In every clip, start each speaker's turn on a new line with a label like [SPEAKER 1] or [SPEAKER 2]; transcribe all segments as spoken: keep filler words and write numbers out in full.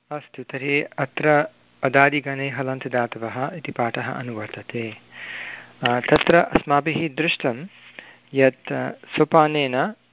[SPEAKER 1] अस्तु, तर्हि अत्र अदादिगणे हलन्तदातवः इति पाठः अनुवर्तते। तत्र अस्माभिः दृष्टं यत् सोपानेन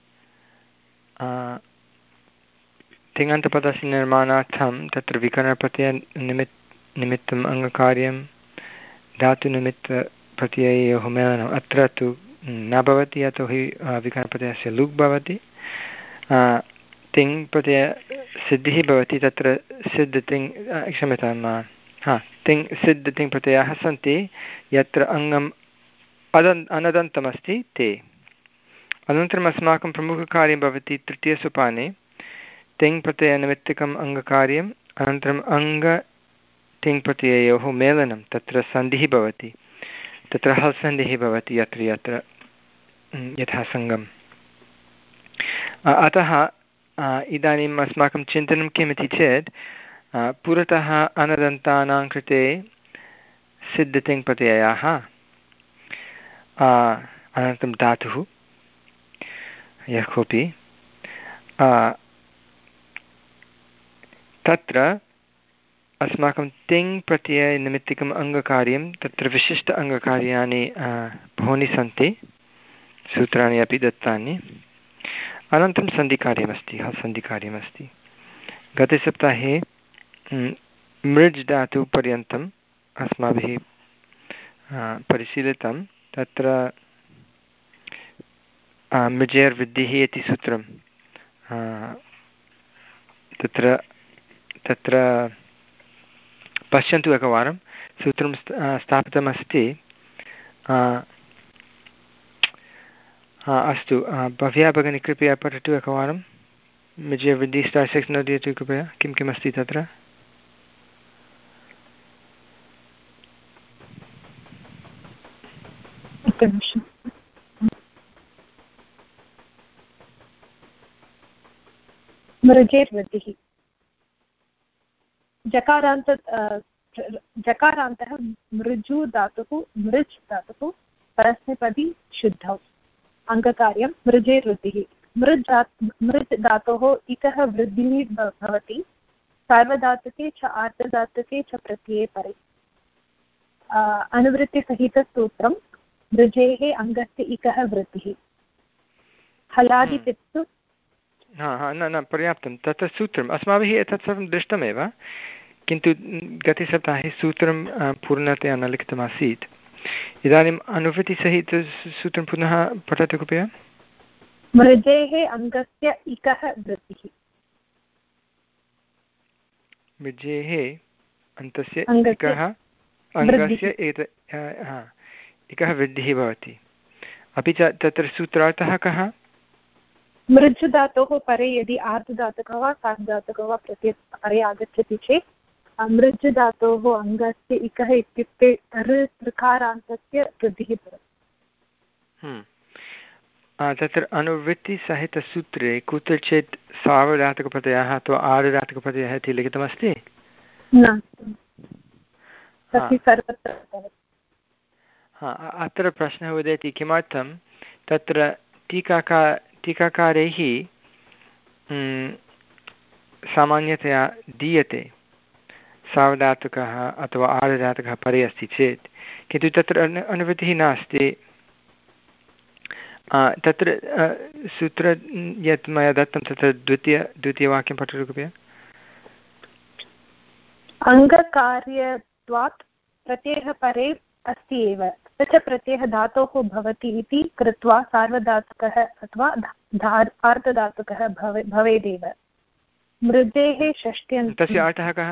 [SPEAKER 1] तिङन्तपदस्य निर्माणार्थं तत्र विकरणप्रत्ययनिमित् निमित्तम् अङ्गकार्यं धातुनिमित्तप्रत्ययोः मेलनम् अत्र तु न भवति, यतोहि विकरणप्रत्ययस्य लुक् भवति। तिङ् प्रत्ययसिद्धिः भवति, तत्र सिद्ध तिङ् क्षम्यतां हा तिङ् सिद्ध तिङ् प्रत्ययाः सन्ति यत्र अङ्गम् अदन् अनदन्तमस्ति ते। अनन्तरम् अस्माकं प्रमुखकार्यं भवति तृतीयसोपाने तिङ् प्रत्ययनिमित्तकम् अङ्गकार्यम्, अनन्तरम् अङ्ग तिङ् प्रत्ययोः मेलनं, तत्र सन्धिः भवति, तत्र हल्सन्धिः भवति यत्र यत्र यथा सङ्गम्। अतः इदानीम् अस्माकं चिन्तनं किमिति चेत् पुरतः अनदन्तानां कृते सिद्धतिङ् प्रत्ययाः, अनन्तरं धातुः यः कोऽपि, तत्र अस्माकं तिङ् प्रत्ययनिमित्तिकम् अङ्गकार्यं, तत्र विशिष्ट अङ्गकार्याणि बहूनि सन्ति, सूत्राणि अपि दत्तानि। अनन्तरं सन्धिकार्यमस्ति, सन्धिकार्यमस्ति। गते सप्ताहे मृज् धातुपर्यन्तम् अस्माभिः परिशीलितं। तत्र मृजेर्वृद्धिः इति सूत्रं तत्र तत्र पश्यन्तु एकवारं, सूत्रं स्थापितमस्ति। अस्तु, भव्या भगिनी कृपया पठतु एकवारं। मृजेर्वृद्धि स्टार् सिक्स् नोदयतु कृपया, किं किमस्ति तत्र।
[SPEAKER 2] मृजेर्वृद्धिः जकारान्त जकारान्तः मृजु धातुः मृज् धातुः परस्मैपदी शुद्धौ। अङ्गकार्यं मृजेर्वृद्धिः। मृज् मृज् धातोः इतः वृद्धिः भवति सार्वधातुके च आर्धधातुके च प्रत्यये परे। अनुवृत्तिसहितसूत्रं मृजेः अङ्गस्य इकः वृद्धिः। हलादिपित्सु
[SPEAKER 1] हा हा न न पर्याप्तं, तत्र सूत्रम् अस्माभिः एतत् सर्वं दृष्टमेव, किन्तु गतसप्ताहे सूत्रं पूर्णतया न लिखितमासीत्। इदानीम् अनुवृत्तिसहितसूत्रं पुनः पठतु कृपया।
[SPEAKER 2] मृजेः अङ्गस्य इकः वृद्धिः।
[SPEAKER 1] मृजेः अन्तस्य इकः अङ्गस्य एत इकः वृद्धिः भवति। अपि च तत्र सूत्रार्थः कः?
[SPEAKER 2] मृज् धातोः परे यदि आर्धधातुकः वा सार्धधातुकः वा प्रत्यय परे आगच्छति चेत् मृज् धातोः अङ्गस्य इकः इत्युक्ते ऋ ऋकारान्तस्य वृद्धिः भवति।
[SPEAKER 1] तत्र अनुवृत्तिसहितसूत्रे कुत्रचित् सार्वधातुकप्रत्ययः अथवा आर्धधातुकप्रत्ययः इति लिखितमस्ति? हा, अत्र प्रश्नः उदेति किमर्थं तत्र टीकाका टीकाकारैः सामान्यतया दीयते सार्वधातुकः अथवा आर्धधातुकः परे अस्ति चेत्, किन्तु तत्र अनुवृत्तिः नास्ति। तत्र सूत्र यत् मया दत्तं तत्र द्वितीय द्वितीयवाक्यं पठतु कृपया।
[SPEAKER 2] अङ्गकार्यत्वात् प्रत्ययः परे अस्ति एव, स च प्रत्ययः धातोः भवति इति कृत्वा सार्वधातुकः अथवा आर्धधातुकः भवे भवेदेव। मृजेः षष्ट्यन्त
[SPEAKER 1] तस्य अर्थः कः?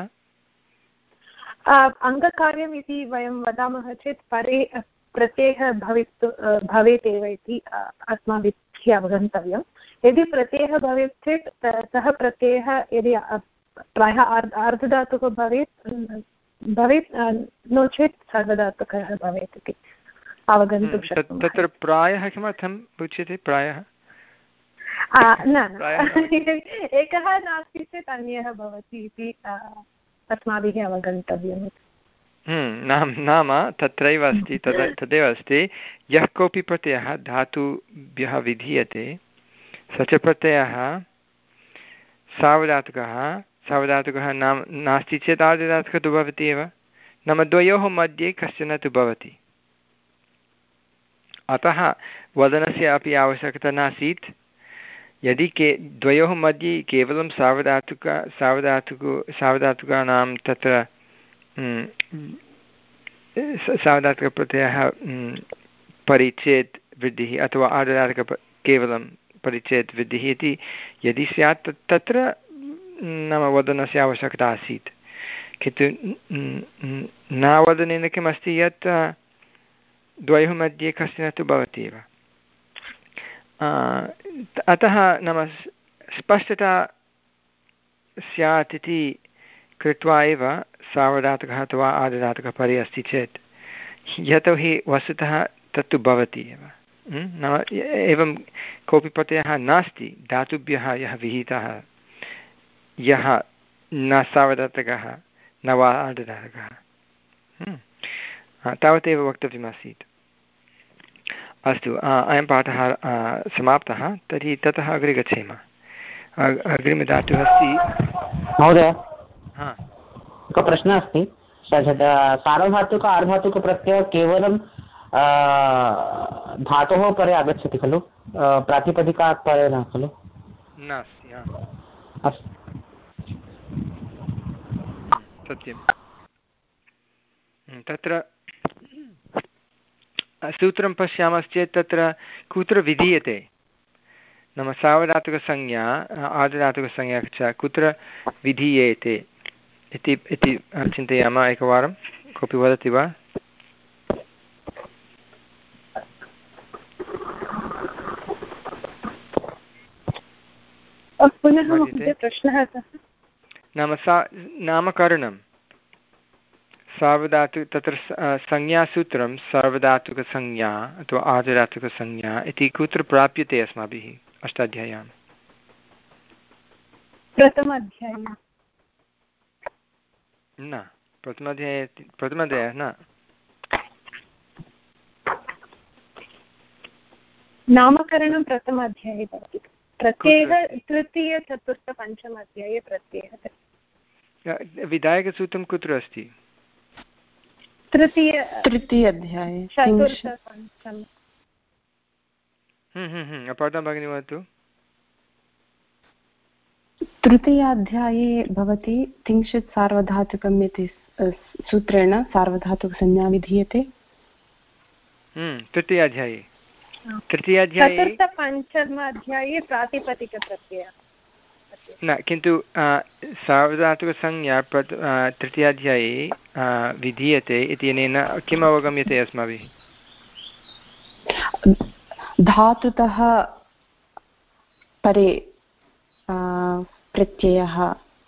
[SPEAKER 2] अङ्गकार्यम् इति वयं वदामः चेत् परे प्रत्ययः भवितु भवेत् एव इति अस्माभिः अवगन्तव्यं। यदि प्रत्ययः भवेत् चेत् सः प्रत्ययः यदि प्रायः आर्धधातुकः भवेत् भवेत् नो चेत् सार्वधातुकः भवेत् इति अवगन्तुं शक्नुमः।
[SPEAKER 1] तत्र प्रायः किमर्थम् उच्यते? प्रायः
[SPEAKER 2] न एकः नास्ति चेत् अन्यः भवति इति अस्माभिः अवगन्तव्यम्।
[SPEAKER 1] नाम नाम तत्रैव अस्ति, तद् तदेव अस्ति, यः कोऽपि प्रत्ययः धातुभ्यः विधीयते स च प्रत्ययः सार्वधातुकः सावधातुकः नाम नास्ति चेत् आर्धधातुकः तु भवति एव, नाम द्वयोः मध्ये कश्चन तु भवति। अतः वदनस्य अपि आवश्यकता नासीत्। यदि के द्वयोः मध्ये केवलं सावधातुक सावधातुकु सावधातुकानां तत्र सावधातुकप्रत्ययः परिचेत् वृद्धिः अथवा आर्धधातुक केवलं परिचेत् वृद्धिः इति यदि स्यात् तत्र नाम वदनस्य आवश्यकता आसीत्। किन्तु न वदनेन किमस्ति यत् द्वयोः मध्ये कश्चन तु भवति एव। अतः नाम स्पष्टता स्यात् इति कृत्वा एव सावधातुकः अथवा आर्धधातुकः परे अस्ति चेत्, यतोहि वस्तुतः तत्तु भवति एव। नाम एवं कोऽपि प्रत्ययः नास्ति धातुभ्यः यः विहितः, यः न सावधातुकः न वा आर्धधातुकः। तावदेव वक्तव्यमासीत्। अस्तु, अयं पाठः समाप्तः। तर्हि ततः अग्रे गच्छेम। अग्रिमधातुः अस्ति
[SPEAKER 3] महोदय,
[SPEAKER 1] हा
[SPEAKER 3] एकः प्रश्नः अस्ति। सार्वधातुक आर्धधातुकप्रत्ययः केवलं धातोः परे आगच्छति खलु, प्रातिपदिकात् परे न खलु?
[SPEAKER 1] नास्ति।
[SPEAKER 3] अस्तु,
[SPEAKER 1] सत्यं। तत्र सूत्रं पश्यामश्चेत् तत्र कुत्र विधीयते, नाम सावधातुकसंज्ञा आर्धधातुकसंज्ञा च कुत्र विधीयेते इति इति चिन्तयामः एकवारं। कोऽपि वदति वा? नाम सा नामकरणं सार्वधातु तत्र संज्ञासूत्रं सार्वधातुकसंज्ञा अथवा आर्धधातुकसंज्ञा इति कुत्र प्राप्यते अस्माभिः अष्टाध्याय्यां?
[SPEAKER 2] प्रथमाध्याये
[SPEAKER 1] न, प्रथमाध्याये प्रथमाध्यायः न,
[SPEAKER 2] नामकरणं प्रथमाध्याये भवति। प्रत्ययः तृतीय चतुर्थ पञ्चमाध्याये प्रत्ययः।
[SPEAKER 1] विधायकसूत्रं कुत्र अस्ति?
[SPEAKER 2] तृतीय
[SPEAKER 4] तृतीय अध्याये
[SPEAKER 2] चतुर्थ पञ्चम।
[SPEAKER 1] अपाठं भगिनी वदतु।
[SPEAKER 4] तृतीयाध्याये भवति तिंशित् सार्वधातुकम् इति सूत्रेण सार्वधातुकसंज्ञा विधीयते।
[SPEAKER 1] तृतीयाध्याये तृतीयाध्याये
[SPEAKER 2] चतुर्थ-पञ्चमाध्याये प्रातिपदिकप्रत्ययः
[SPEAKER 1] न, किन्तु सार्वधातुकसंज्ञा तृतीयाध्याये विधीयते इत्यनेन किम् अवगम्यते अस्माभिः?
[SPEAKER 4] धातुतः परे प्रत्ययः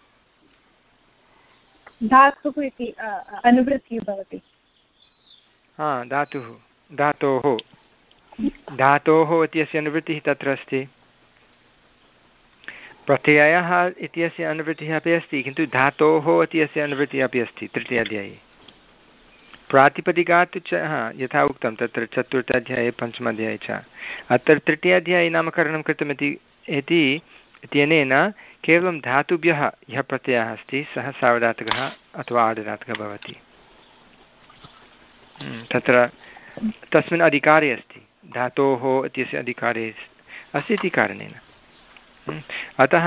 [SPEAKER 2] धातुः इति अनुवृत्तिः भवति।
[SPEAKER 1] हा, धातुः धातोः धातोः इत्यस्य अनुवृत्तिः तत्र अस्ति। प्रत्ययः इत्यस्य अनुवृत्तिः अपि अस्ति, किन्तु धातोः इत्यस्य अनुवृत्तिः अपि अस्ति तृतीयाध्याये। प्रातिपदिकात् च हा यथा उक्तं तत्र चतुर्थाध्याये पञ्चमाध्याये च। अत्र तृतीयाध्याये नामकरणं कृतमिति इति इत्यनेन केवलं धातुभ्यः यः प्रत्ययः अस्ति सः सार्वधातुकः अथवा आर्धधातुकः भवति। तत्र तस्मिन् अधिकारे अस्ति, धातोः इत्यस्य अधिकारे अस्ति इति कारणेन। अतः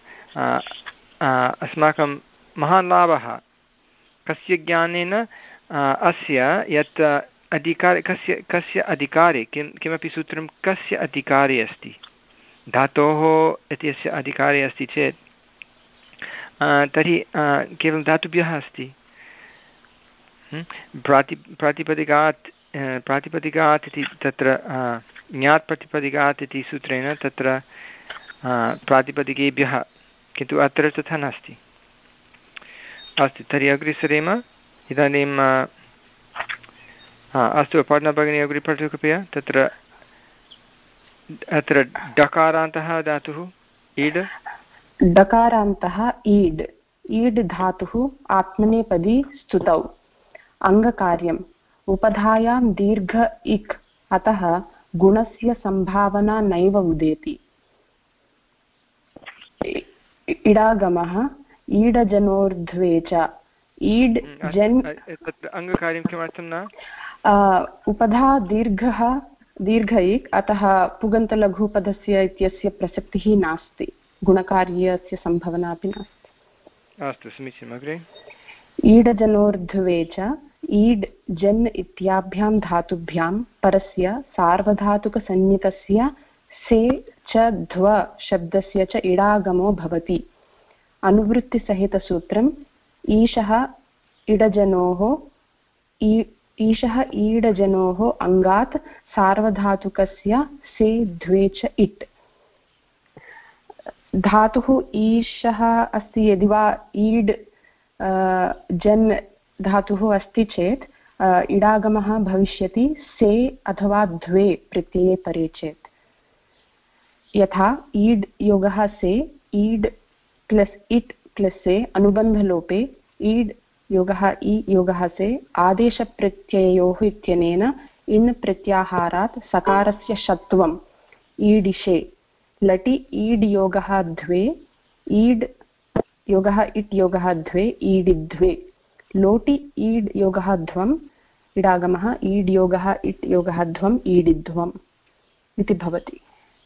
[SPEAKER 1] अस्माकं महान् लाभः कस्य ज्ञानेन अस्य यत् अधिकारे कस्य कस्य अधिकारे किं किमपि सूत्रं कस्य अधिकारे अस्ति, धातोः इत्यस्य अधिकारे अस्ति चेत् तर्हि केवलं धातुभ्यः अस्ति। प्राति प्रातिपदिकात् प्रातिपदिकात् इति तत्र ज्ञात् प्रतिपदिकात् इति सूत्रेण तत्र प्रातिपदिकेभ्यः, किन्तु अत्र तथा नास्ति। अस्तु, तर्हि अग्रे सरेम। इदानीं हा अस्तु, अपर्णा भगिनी अग्रे पठतु कृपया। तत्र अत्र डकारान्तः धातुः ईड्
[SPEAKER 4] डकारान्तः ईड् ईड् धातुः आत्मनेपदी स्तुतौ अङ्गकार्यम् उपधायां दीर्घ इक्, अतः गुणस्य सम्भावना नैव उदेति। इडागमः ईडजनोर्ध्वे च ईड् जन्
[SPEAKER 1] अङ्गकार्यं किमर्थं न
[SPEAKER 4] उपधा दीर्घः दीर्घ इक् अतः पुगन्तलघुपदस्य इत्यस्य प्रसक्तिः नास्ति गुणकार्यस्य सम्भावना अपि नास्ति।
[SPEAKER 1] अस्तु समीचीनम्। अग्रे
[SPEAKER 4] ईडजनोर्ध्वे च ईड् जन् इत्याभ्यां धातुभ्यां परस्य सार्वधातुकसंज्ञितस्य से च ध्व शब्दस्य च इडागमो भवति। अनुवृत्तिसहितसूत्रम् ईशः इडजनोः ईशः ईडजनोः अङ्गात् सार्वधातुकस्य से द्वे च इट्। धातुः ईशः अस्ति यदि वा ईड् जन् धातुः अस्ति चेत् इडागमः भविष्यति से अथवा द्वे प्रत्यये परे चेत्। यथा ईड् योगः से ईड् प्लस् इट् प्लस् से अनुबन्धलोपे ईड् योगः इ योगः से आदेशप्रत्ययोः इत्यनेन इन् प्रत्याहारात् सकारस्य षत्वम् ईडिशे। लटि ईड् योगः द्वे ईड् योगः इट् योगः द्वे ईडिद्वे। लोटि ईड् योगः ध्वम् इडागमः ईड् योगः इट् योगः ध्वम् ईडिध्वम् इति भवति।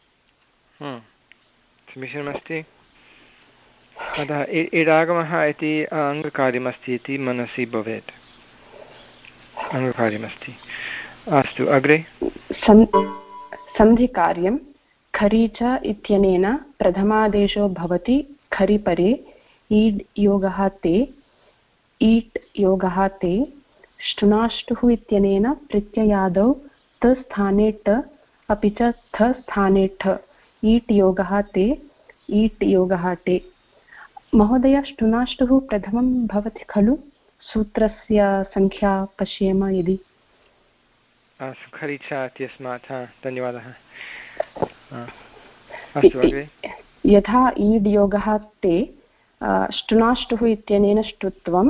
[SPEAKER 1] समीचीनमस्ति। अतः इडागमः इति अङ्गकार्यमस्ति इति मनसि भवेत्। अङ्गकार्यमस्ति। अस्तु अग्रे
[SPEAKER 4] सन्धिकार्यं खरि च इत्यनेन प्रथमादेशो भवति खरि परे ईड् योगः ते ईट् योगः ते। ष्टुनाष्टुः इत्यनेन प्रत्ययादौ त स्थाने ट अपि च थ स्थाने ठ ईट् योगः ते ईट् योगः टे। महोदय ष्टुनाष्टुः प्रथमं भवति खलु? सूत्रस्य संख्या पश्येम यदि।
[SPEAKER 1] खरि च इत्यस्मात् धन्यवादः। अस्तु अग्रे
[SPEAKER 4] यथा ईड् योगः ते ष्टुनाष्टुः इत्यनेन ष्टुत्वम्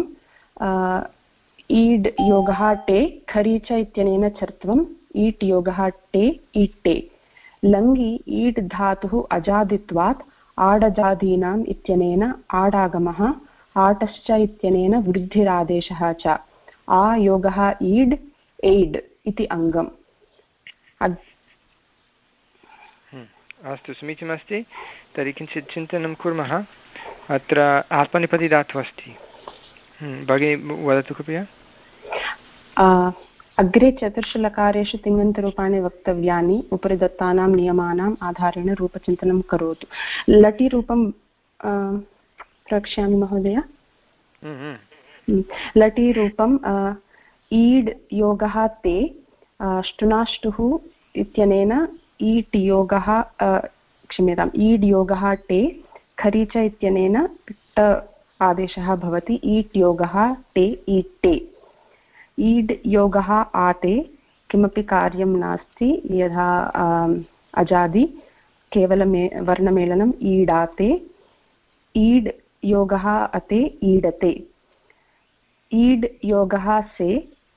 [SPEAKER 4] ईड् योगः टे खरि च इत्यनेन चर्त्वम् ईट् योगः टे ईट्टे। लङ्गि ईड् धातुः अजादित्वात् आडजादीनाम् इत्यनेन आडागमः आटश्च इत्यनेन वृद्धिरादेशः च। आ योगः ईड् एड् इति अङ्गम्।
[SPEAKER 1] अस्तु समीचीनमस्ति। तर्हि किञ्चित् चिन्तनं कुर्मः। अत्र आत्मनेपदी धातुः अस्ति। भगिनी वदतु कृपया।
[SPEAKER 4] अग्रे चतुर्षु तिङन्तरूपाणि वक्तव्यानि उपरि दत्तानां नियमानाम् आधारेण रूपचिन्तनं करोतु। लटिरूपं प्रवक्ष्यामि महोदय। लटिरूपं ईड् योगः ते ष्टुनाष्टुः इत्यनेन ईट् योगः क्षम्यताम् ईड् योगः टे खरि च इत्यनेन ट आदेशः भवति ईट् योगः टे ईट्टे। ईड् योगः आते किमपि कार्यं नास्ति यथा अजादि केवलं वर्णमेलनम् ईडाते। ईड् योगः अते ईडते। ईड् योगः से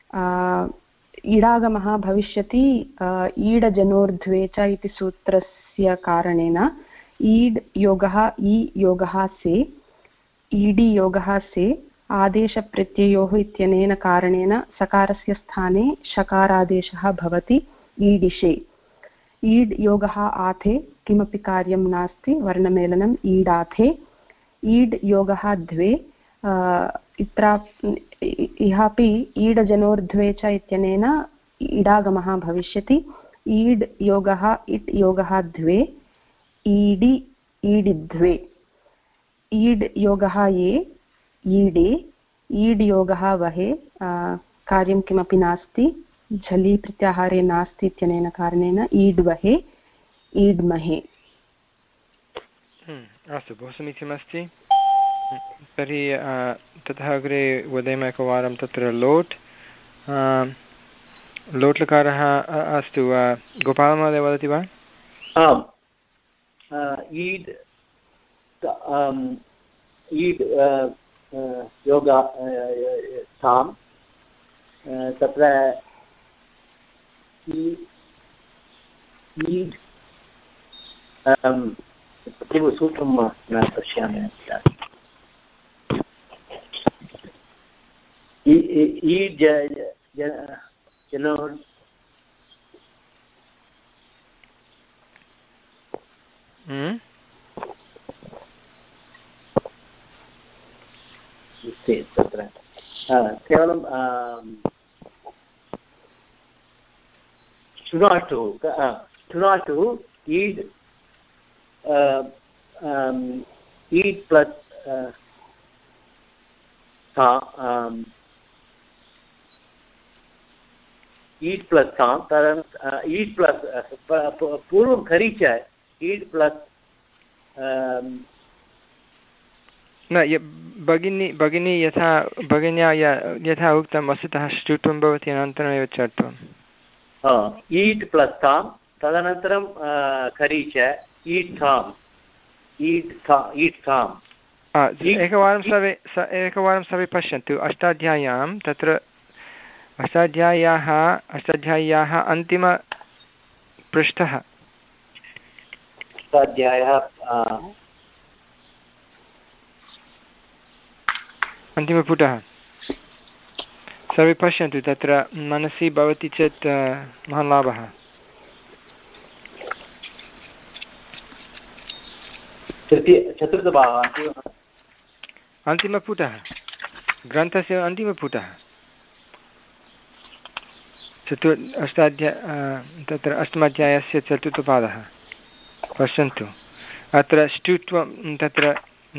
[SPEAKER 4] इडागमः भविष्यति ईडजनोर्ध्वे च इति सूत्रस्य कारणेन ईड् योगः इ योगः से ईडि योगः से आदेशप्रत्ययोः इत्यनेन कारणेन सकारस्य स्थाने शकारादेशः भवति ईडिशे। ईड् योगः आथे किमपि कार्यं नास्ति वर्णमेलनम् ईडाथे। ईड् योगः द्वे इत्र इहापि ईडजनोर्ध्वे च इत्यनेन इडागमः भविष्यति ईड् योगः इट् योगः द्वे ईडि ईडिद्वे। ईड् योगः ये ईडे ईड् योगः वहे कार्यं किमपि नास्ति झलि प्रत्याहारे नास्ति इत्यनेन कारणेन ईड् वहे ईड्महे।
[SPEAKER 1] अस्तु बहु समीचीनमस्ति। तर्हि ततः अग्रे वदेम एकवारं तत्र लोट् लोट् लकारः अस्तु गोपालमहोदय वदति वा?
[SPEAKER 5] आम् ईड् ईड् योग सां तत्र ईड् सूत्रं न पश्यामि। ईड् जनोड् तत्र केवलं शृणोतु शृणोतु ईड् ईड् प्लस् ईड् प्लस् काम् तदनन्तरं ईड् प्लस् पूर्वं खरी च ईड् प्लस्
[SPEAKER 1] न भगिनी भगिनी यथा भगिन्या यथा उक्तं वस्तुतः ष्टुत्वं भवति अनन्तरमेव चर्त्वम्
[SPEAKER 5] ईड् प्लस् काम् तदनन्तरं खरी च ईड् काम् ईड् का ईड् काम्
[SPEAKER 1] एकवारं सर्वे एकवारं सर्वे पश्यन्तु अष्टाध्याय्यां तत्र अष्टाध्याय्याः अष्टाध्याय्याः अन्तिमपृष्ठः
[SPEAKER 5] अष्टाध्यायः
[SPEAKER 1] अन्तिमपुटः सर्वे पश्यन्तु तत्र मनसि भवति चेत् महान् लाभः
[SPEAKER 5] चतुर्थभागः
[SPEAKER 1] अन्तिमपुटः ग्रन्थस्य अन्तिमपुटः चतुर् अष्टाध्याय तत्र अष्टमाध्यायस्य चतुर्थपादः पश्यन्तु अत्र ष्टुत्वं तत्र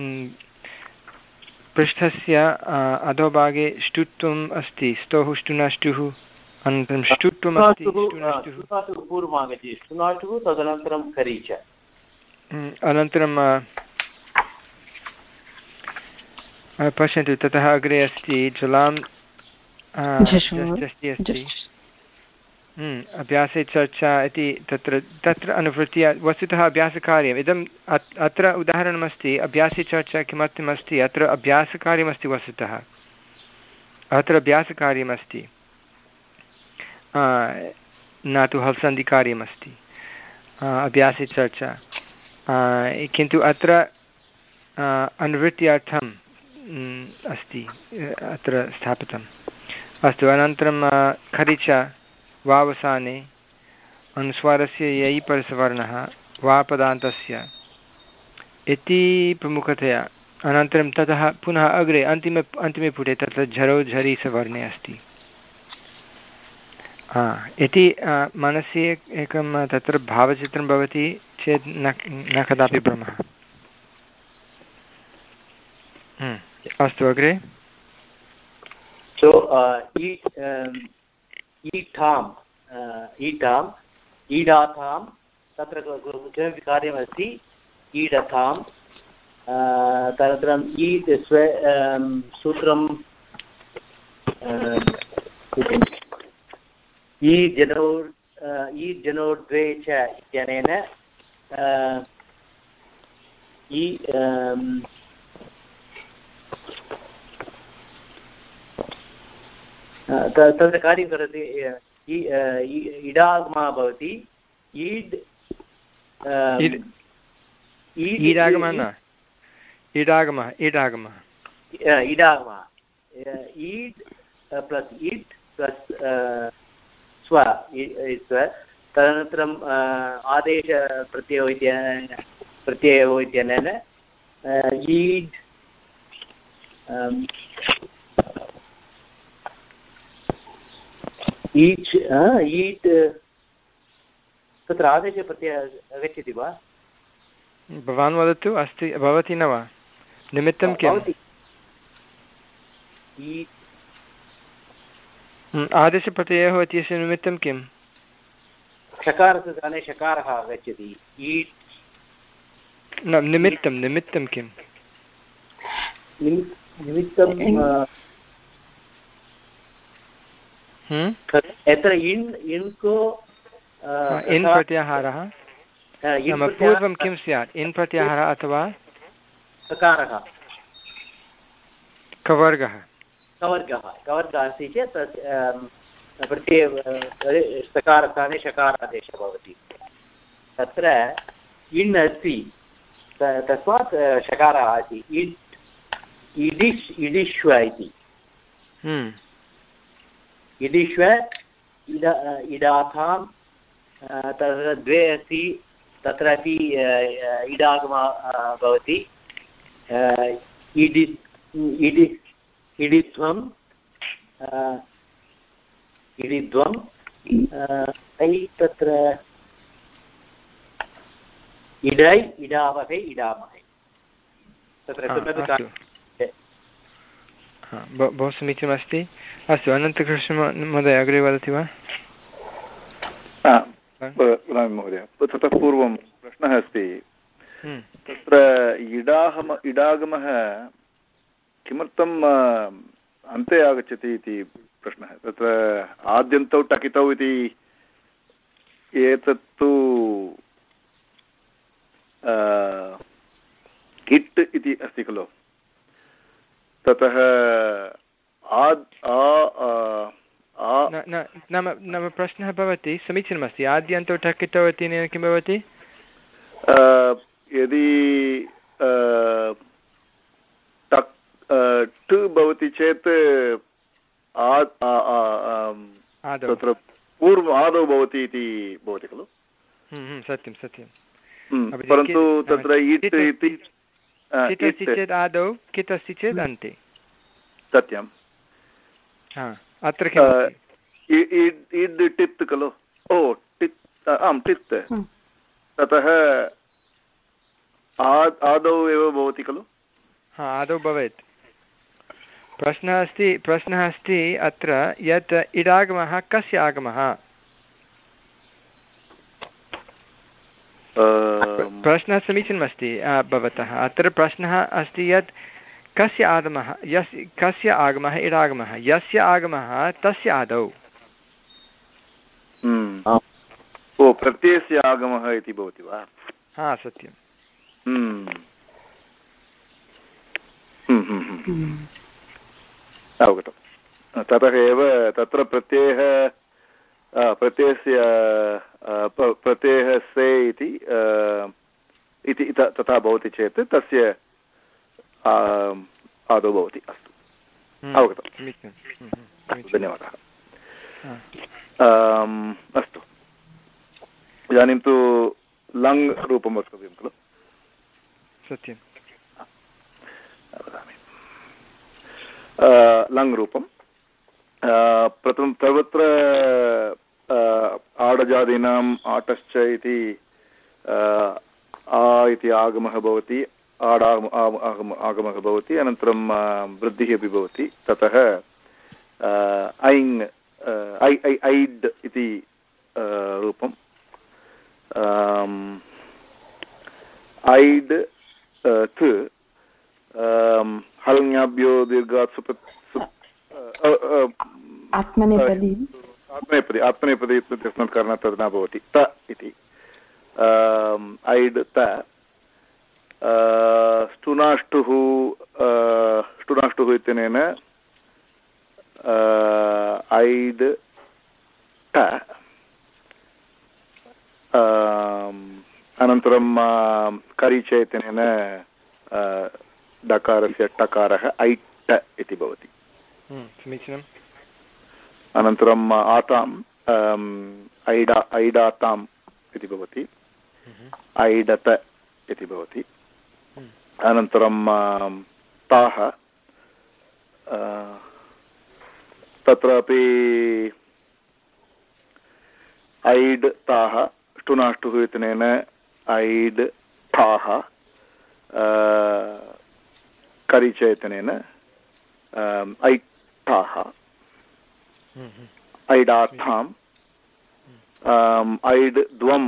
[SPEAKER 1] पृष्ठस्य अधोभागे ष्टुत्वम् अस्ति स्तोः ष्टुनाष्टुः अनन्तरं ष्टुत्वम् अस्ति
[SPEAKER 5] पूर्वम् आगच्छति ष्टुनाष्टुः तदनन्तरं खरी च
[SPEAKER 1] अनन्तरं पश्यन्तु ततः अग्रे अस्ति जलां अस्ति अभ्यासे चर्चा इति तत्र तत्र अनुवृत्त्या वस्तुतः अभ्यासकार्यम् इदम् अत्र उदाहरणमस्ति अभ्यासे चर्चा किमर्थमस्ति अत्र अभ्यासकार्यमस्ति वस्तुतः अत्र अभ्यासकार्यमस्ति न तु हल्सन्धिकार्यमस्ति अभ्यासे चर्चा किन्तु अत्र अनुवृत्त्यर्थम् अस्ति अत्र स्थापितम् अस्तु अनन्तरं खरिचा वावसाने अनुस्वारस्य यै परसवर्णः वा पदान्तस्य इति प्रमुखतया अनन्तरं ततः पुनः अग्रे अन्तिमे अन्तिमे पुटे तत्र झरो झरि सवर्णे अस्ति इति मनसि एकं तत्र भावचित्रं भवति चेत् न न कदापि भ्रमः अस्तु अग्रे
[SPEAKER 5] So, uh, eat, um, ईठाम् ईठाम् ईडाथां तत्र किमपि कार्यमस्ति ईडथां तदनन्तरम् ईड् स्वे सूत्रं ई जनो ई जनो द्वे च इत्यनेन ई तत्र कार्यं करोति इडागमः भवति ईड्
[SPEAKER 1] ईडागमः न इडागमः इडागमः
[SPEAKER 5] इडागमः ईड् प्लस् इट् प्लस् स्व स्व तदनन्तरम् आदेशप्रत्ययो इत्यनेन प्रत्ययो इत्यनेन ईड् ईच् ईट् तत्र आदेशप्रत्ययः आगच्छति वा
[SPEAKER 1] भवान् वदतु अस्ति भवति न वा निमित्तं किम् आदेशप्रत्ययः इत्यस्य निमित्तं किं
[SPEAKER 5] शकारस्य स्थाने शकारः आगच्छति ईट्
[SPEAKER 1] न निमित्तं निमित्तं किं
[SPEAKER 5] निमित्तं यत्र इन् इन् को
[SPEAKER 1] इन् प्रत्याहारः नाम पूर्वं किं स्यात् इन् प्रत्याहारः अथवा
[SPEAKER 5] सकारः
[SPEAKER 1] कवर्गः
[SPEAKER 5] कवर्गः कवर्गः अस्ति चेत् प्रत्यय सकारस्थाने शकारादेशः भवति तत्र इन् अस्ति तस्मात् शकारः अस्ति इड् इडिश् इडिश्व इति इडिष्व इड इडाथां तत्र द्वे अस्ति तत्रापि इडागमः भवति इडि इडि इडित्वं इडित्वम् ऐ तत्र इडै इडामहे इडामहे तत्र
[SPEAKER 1] बहु समीचीनमस्ति। अस्तु, अनन्तकृष्ण महोदय अग्रे वदति वा?
[SPEAKER 6] महोदय, ततः पूर्वं प्रश्नः अस्ति, तत्र इडागम इडागमः किमर्थम् अन्ते आगच्छति इति प्रश्नः। तत्र आद्यन्तौ टकितौ इति एतत्तु इट् इति अस्ति खलु, ततः
[SPEAKER 1] नाम नाम प्रश्नः भवति, समीचीनमस्ति, आद्यन्तौ टकितौ इति किं भवति?
[SPEAKER 6] यदि टक् टु भवति चेत् तत्र पूर्वम् आदौ भवति इति भवति खलु।
[SPEAKER 1] सत्यं सत्यं,
[SPEAKER 6] परन्तु तत्र इट् इति
[SPEAKER 1] अस्ति चेत् आदौ, कित् अस्ति चेत् अन्ते।
[SPEAKER 6] सत्यं,
[SPEAKER 1] अत्र
[SPEAKER 6] इड् टित् खलु। ओ टित्, आं टित्, ततः आदौ एव भवति खलु।
[SPEAKER 1] हा, आदौ भवेत्। प्रश्नः अस्ति प्रश्नः अस्ति अत्र यत् इडागमः कस्य आगमः? प्रश्नः समीचीनमस्ति भवतः। अत्र प्रश्नः अस्ति यत् कस्य आगमः, यस् कस्य आगमः इडागमः, यस्य आगमः तस्य आदौ।
[SPEAKER 6] ओ, प्रत्ययस्य आगमः इति भवति वा?
[SPEAKER 1] हा, सत्यं।
[SPEAKER 6] अवगतं। ततः एव तत्र प्रत्ययः प्रत्ययस्य प्रत्ययः से इति इति तथा भवति चेत् तस्य आदौ भवति। अस्तु, अवगतं, धन्यवादः। अस्तु, इदानीं तु लङ् रूपं वक्तव्यं खलु।
[SPEAKER 1] सत्यं,
[SPEAKER 6] वदामि। लङ् रूपं प्रथमं सर्वत्र आडजादीनाम् आटश्च इति आ इति आगमः भवति, आडागम आगमः भवति, अनन्तरं वृद्धिः अपि भवति। ततः ऐङ् ऐ ऐ ऐड् इति रूपम्, ऐड् त् हल्ङ्याभ्यो दीर्घात् सुप
[SPEAKER 4] आत्मनेपदी
[SPEAKER 6] आत्मनेपदी आत्मनेपदी इत्यस्मात् कारणात् तद् न भवति। त इति ऐड् त। ष्टुनाष्टुः ष्टुनाष्टुः इत्यनेन ऐड् ट। अनन्तरं करिच इत्यनेन डकारस्य टकारः ऐट् इति भवति।
[SPEAKER 1] समीचीनम्।
[SPEAKER 6] अनन्तरम् आताम् ऐडा ऐडाताम् इति भवति, ऐडत इति भवति। अनन्तरं ताः, तत्रापि ऐड् ताः, ष्टुनाष्टुः इत्यनेन ऐड् ठाः, करिच इत्यनेन ऐट्ठाः, ऐडार्थाम्, ऐड् द्वम्,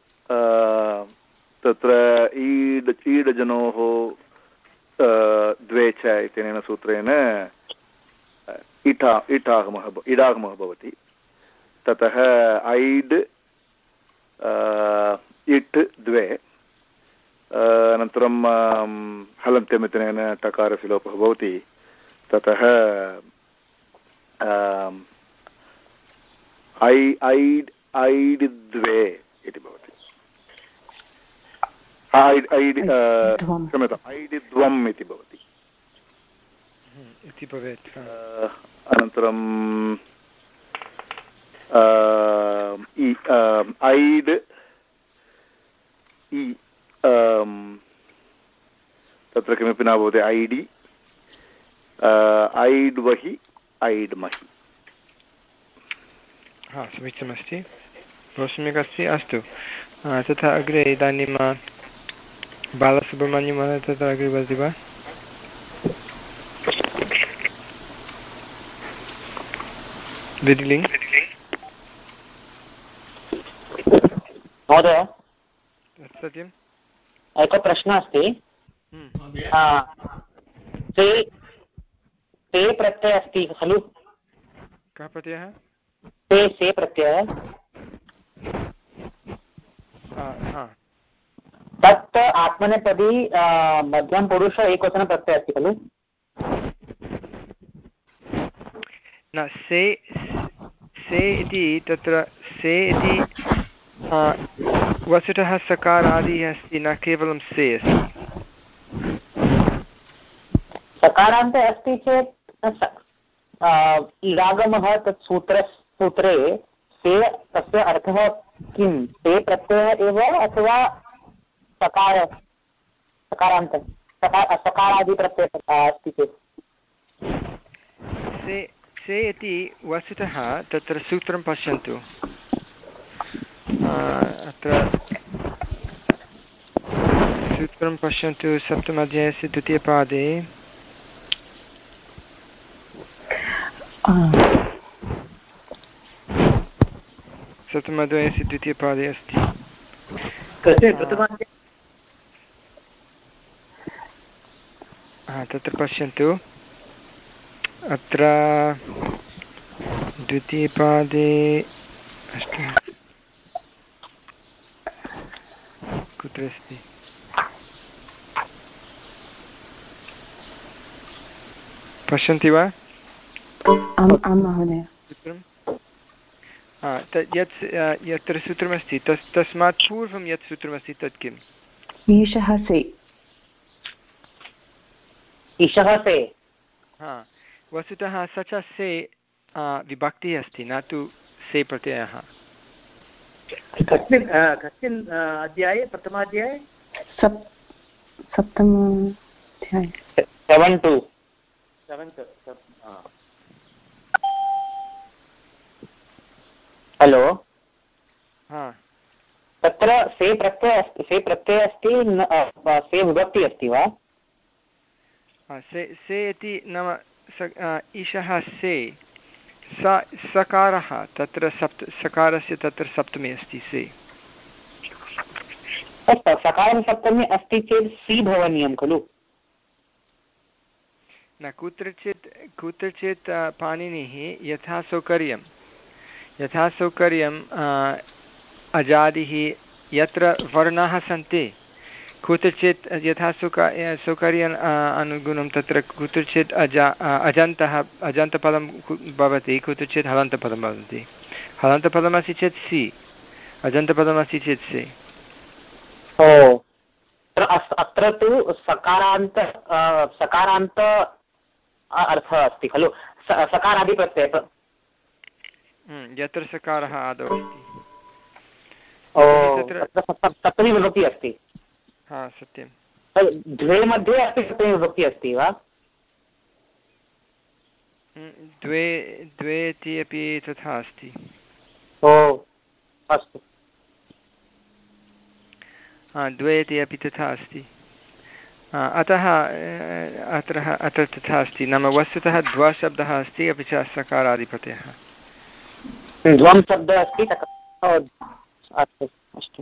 [SPEAKER 6] तत्र ईड् ईडजनोः द्वे च इत्यनेन सूत्रेण इठा इठागमः इडागमः भवति। ततः ऐड् इट् द्वे, अनन्तरं हलन्त्यमित्यनेन टकारस्य लोपः भवति। ततः ऐ ऐड् ऐड् द्वे इति भवति। ऐड् ऐड् क्षम्यताम्, ऐड् द्वम् इति भवति।
[SPEAKER 1] इति भवेत्।
[SPEAKER 6] अनन्तरं ऐड् इ तत्र किमपि न भवति ऐडि ऐड् वहि ऐड् महि।
[SPEAKER 1] हा समीचीनमस्ति, बहु सम्यक् अस्ति। अस्तु, तथा अग्रे इदानीं बालसुब्रह्मण्यं तत्र अग्रे वदति वा? विधिलिङ्ग्
[SPEAKER 3] महोदय,
[SPEAKER 1] सत्यम्,
[SPEAKER 3] एकः प्रश्नः अस्ति। ते ते प्रत्ययः अस्ति खलु?
[SPEAKER 1] कः प्रत्ययः?
[SPEAKER 3] ते से प्रत्ययः। तत् आत्मनेपदी मध्यमपुरुष एकवचनप्रत्ययः अस्ति खलु?
[SPEAKER 1] न, से से इति तत्र से इति वस्तुतः सकारादिः अस्ति, न केवलं से अस्ति।
[SPEAKER 3] सकारान्ते अस्ति चेत् इडागमः तत् सूत्र सूत्रे से तस्य अर्थः किं? ते प्रत्ययः एव अथवा सकार सकारान्त सकार सकारादिप्रत्ययः अस्ति चेत्?
[SPEAKER 1] से से इति वस्तुतः तत्र सूत्रं पश्यन्तु। अत्र सूत्रं पश्यन्तु सप्तमाध्यायस्य द्वितीयपादे। सप्तमाध्यायस्य द्वितीयपादे अस्ति। तत्र पश्यन्तु, अत्र द्वितीयपादे अस्तु, कुत्र अस्ति? पश्यन्ति वा?
[SPEAKER 4] आं महोदय।
[SPEAKER 1] यत् यत्र सूत्रमस्ति तस् तस्मात् पूर्वं यत् सूत्रमस्ति तत् किम्?
[SPEAKER 4] ईशः से।
[SPEAKER 3] ईशः से।
[SPEAKER 1] हा, वस्तुतः स च से विभक्तिः अस्ति, न तु से प्रत्ययः।
[SPEAKER 5] कस्मिन् कस्मिन् अध्याये? प्रथमाध्याये
[SPEAKER 4] सप् सप्तमाध्याये
[SPEAKER 3] सेवन् टु
[SPEAKER 5] सेवन्त्।
[SPEAKER 3] हलो,
[SPEAKER 1] हा,
[SPEAKER 3] तत्र से प्रत्ययः अस्ति, से प्रत्ययः अस्ति, से विभक्ति अस्ति वा?
[SPEAKER 1] से से इति नाम ईशः से, स सकारः तत्र सप्त सकारस्य तत्र सप्तमी अस्ति से।
[SPEAKER 3] सकारं सप्तमी अस्ति चेत् सी भवनीयं खलु?
[SPEAKER 1] न, कुत्रचित् कुत्रचित् पाणिनिः यथा सौकर्यं यथा सौकर्यं अजादिः यत्र वर्णाः सन्ति, कुत्रचित् यथा सौका सौकर्यम् अनुगुणं तत्र कुत्रचित् अजा अजन्तः अजन्तपदं भवति, कुत्रचित् हलन्तपदं भवति। हलन्तपदमस्ति चेत् सि, अजन्तपदमस्ति चेत् से।
[SPEAKER 3] ओ, अत्र तु सकारान्त सकारान्त अर्थः अस्ति खलु? सकारादिप्रत्ययः
[SPEAKER 1] यत्र सकारः आदौ अस्ति।
[SPEAKER 3] सप्तमी विभक्ति अस्ति।
[SPEAKER 1] हा सत्यं।
[SPEAKER 3] द्वे मध्ये अपि सप्तमी विभक्ति अस्ति वा?
[SPEAKER 1] द्वे द्वे इति अपि तथा अस्ति।
[SPEAKER 3] ओ अस्तु।
[SPEAKER 1] हा, द्वे इति अपि तथा अस्ति। अतः अत्र अत्र तथा अस्ति, नाम वस्तुतः द्वशब्दः अस्ति, अपि च सकारादिप्रत्ययः।
[SPEAKER 3] द्वं शब्दः अस्ति। अस्तु अस्तु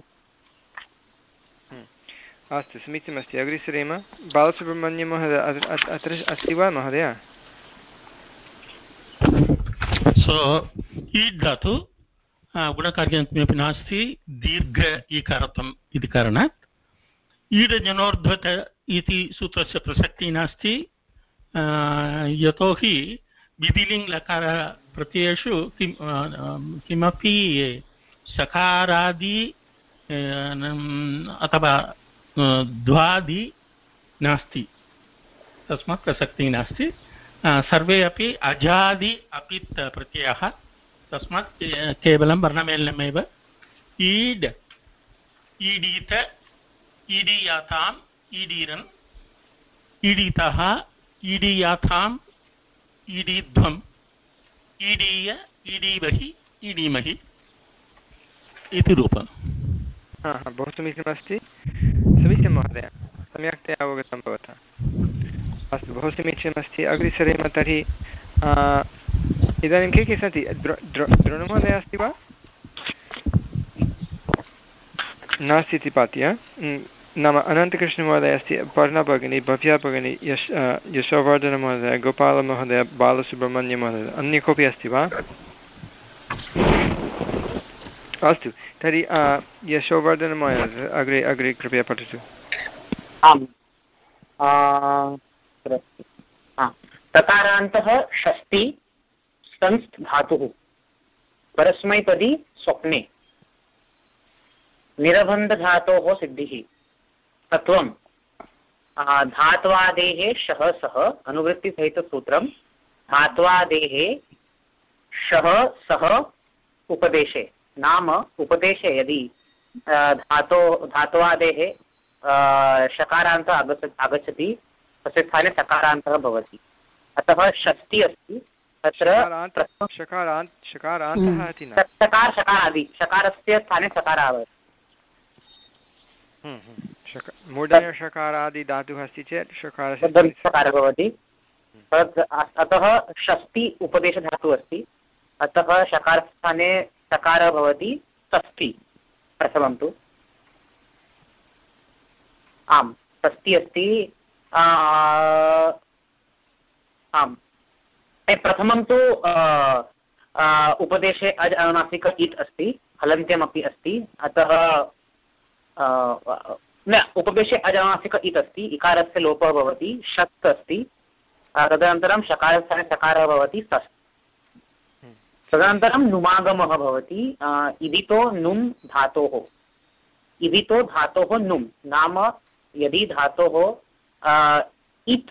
[SPEAKER 1] अस्तु, समीचीनमस्ति। अग्रे सरेम। बालसुब्रह्मण्यं महोदय अत्र अस्ति वा महोदय?
[SPEAKER 7] सो ईड् धातु गुणकार्यं किमपि नास्ति, दीर्घ ईकारतम् इति कारणात् ईड् जनोर्ध्वत इति सूत्रस्य प्रसक्तिः नास्ति, यतोहि विधिलिङ्ग् लकार प्रत्ययेषु किं किमपि सकारादि अथवा द्वादि नास्ति, तस्मात् प्रसक्तिः नास्ति। सर्वे अपि अजादि अपित् प्रत्ययः तस्मात् केवलं वर्णमेलनमेव ईड् ईडीत ईडीयाताम् ईडीरन् ईडितः ईडीयाथाम् ईडीध्वम् ईडीय ईडीमहि ईडीमहि इति रूपम्।
[SPEAKER 1] हा हा बहु समीचीनमस्ति समीचीनं महोदय सम्यक्तया अवगतं भवता। अस्तु बहु समीचीनमस्ति अग्रे सरेम तर्हि इदानीं के के सन्ति द्रोणमहोदय अस्ति वा नास्ति इति पाति नाम अनन्तकृष्णमहोदय अस्ति पर्णा भगिनी भव्या भगिनी यश यशोवर्धनमहोदय गोपालमहोदय बालसुब्रह्मण्यमहोदय अन्य कोऽपि अस्ति वा अस्तु तर्हि यशोवर्धनमहोदय अग्रे अग्रे कृपया पठतु।
[SPEAKER 3] आम् तकारान्तः षष्ठी संस्थ धातुः परस्मैपदी स्वप्ने निरबन्धधातोः सिद्धिः तत्त्वं धात्वादेः शः सः अनुवृत्तिसहितसूत्रं धात्वादेः शः सः उपदेशे नाम उपदेशे यदि धातो धात्वादेः शकारान्त आगच्छति तस्य स्थाने सकारान्तः भवति अतः षष्ठी अस्ति तत्र
[SPEAKER 1] शकारान्त शकारान्तः अस्ति न
[SPEAKER 3] शकार शकारादि शकारस्य स्थाने सकारः भवति
[SPEAKER 1] मूर्धन्यषकारादि धातुः अस्ति चेत् शकारस्य
[SPEAKER 3] सकारः भवति अतः षष्ठी उपदेशधातुः अस्ति अतः शकारस्थाने सकारः भवति षष्ठी प्रथमं तु आम् षष्ठी अस्ति आम् प्रथमं तु उपदेशे अज् अनुनासिक इत् अस्ति हलन्त्यमपि अस्ति अतः न उपदेशे अज् अनुनासिक इत् अस्ति इकारस्य लोपः भवति षत् अस्ति तदनन्तरं शकारस्थाने सकारः भवति सस् तदनन्तरं नुमागमः भवति इदितो नुम् धातोः इदितो धातोः नुम् नाम यदि धातोः इत्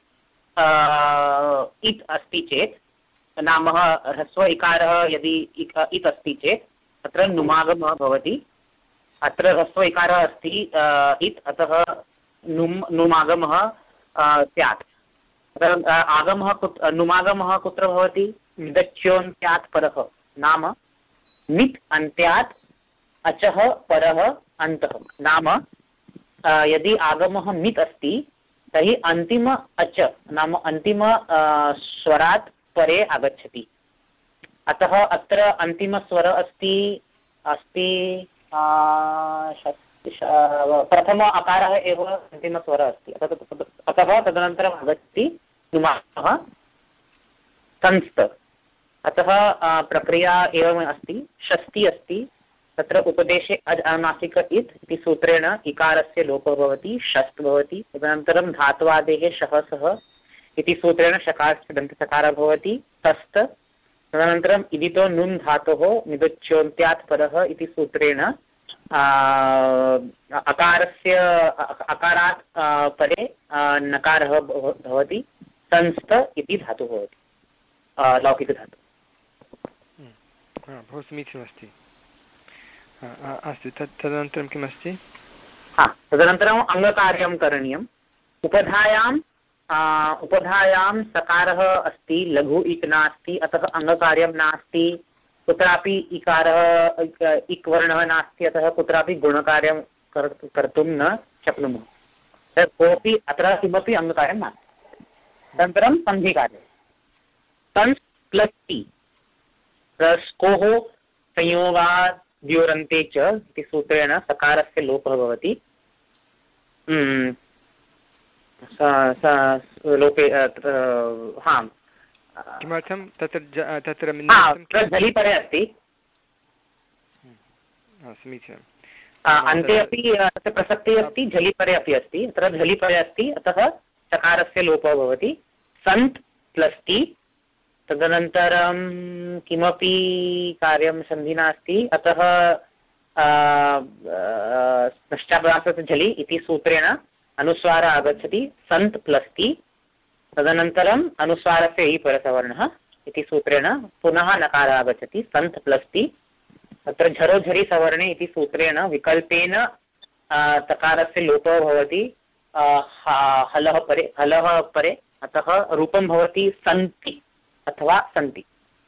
[SPEAKER 3] इत् अस्ति चेत् नाम ह्रस्व इकारः यदि इत् अस्ति चेत् अत्र नुमागमः भवति अत्र ह्रस्व इकारः अस्ति इत् अतः नुम् नुमागमः स्यात् आगमः कुत्र नुमागमः कुत्र भवति निदच्योन्त्यात् परः नाम नित् अन्त्यात् अचः परः अन्तः नाम यदि आगमः नित् अस्ति तर्हि अन्तिम अच नाम अन्तिम स्वरात् परे आगच्छति अतः अत्र अन्तिमस्वर अस्ति अस्ति प्रथम अकारः एव अन्तिमस्वरः अस्ति अतः तदनन्तरम् आगच्छति नुमागमः संस्त अतः प्रक्रिया एवम् अस्ति षष्ठी अस्ति तत्र उपदेशे अज् अनुनासिक इत् इति सूत्रेण इकारस्य लोपः भवति षष्ठ भवति तदनन्तरं धात्वादेः शः सः इति सूत्रेण शकारस्य दन्तसकारः भवति तस्त तदनन्तरम् इदितो नुन् धातोः निदच्योन्त्यात् परः इति सूत्रेण अकारस्य अकारात् परे नकारः भवति संस्त इति धातुः भवति लौकिकधातुः।
[SPEAKER 1] बहु समीचीनमस्ति अस्तु तत् तदनन्तरं किमस्ति
[SPEAKER 3] हा तदनन्तरम् अङ्गकार्यं करणीयम् उपधायाम् उपधायां सकारः अस्ति लघु इक् नास्ति अतः अङ्गकार्यं नास्ति कुत्रापि इकारः इक् वर्णः नास्ति अतः कुत्रापि गुणकार्यं कर्तुं न शक्नुमः कोऽपि अत्र किमपि अङ्गकार्यं नास्ति। अनन्तरं सन्धिकार्यं सन् प्लस् टि स्कोः संयोगात् द्योरन्ते च इति सूत्रेण सकारस्य लोपः भवति लोपे हा
[SPEAKER 1] किमर्थं तत्र तत्र
[SPEAKER 3] झलिपरे अस्ति
[SPEAKER 1] समीचीनम्
[SPEAKER 3] अन्ते अपि तस्य प्रसक्तिः अस्ति झलिपरे अपि अस्ति अत्र झलिपरे अस्ति अतः सकारस्य लोपः भवति सन्त् प्लस् टि तदनन्तरं किमपि कार्यं सन्धि नास्ति अतः नष्टाभ्यासस्य झलि इति सूत्रेण अनुस्वारः आगच्छति सन्त् प्लस् टि तदनन्तरम् अनुस्वारस्य इ परसवर्णः इति सूत्रेण पुनः नकारः आगच्छति सन्त् प्लस् ति। तत्र झरोझरि सवर्णे इति सूत्रेण विकल्पेन तकारस्य लोपः भवति हलः परे हलः परे, अतः रूपं भवति सन्ति अथवा सन्ति।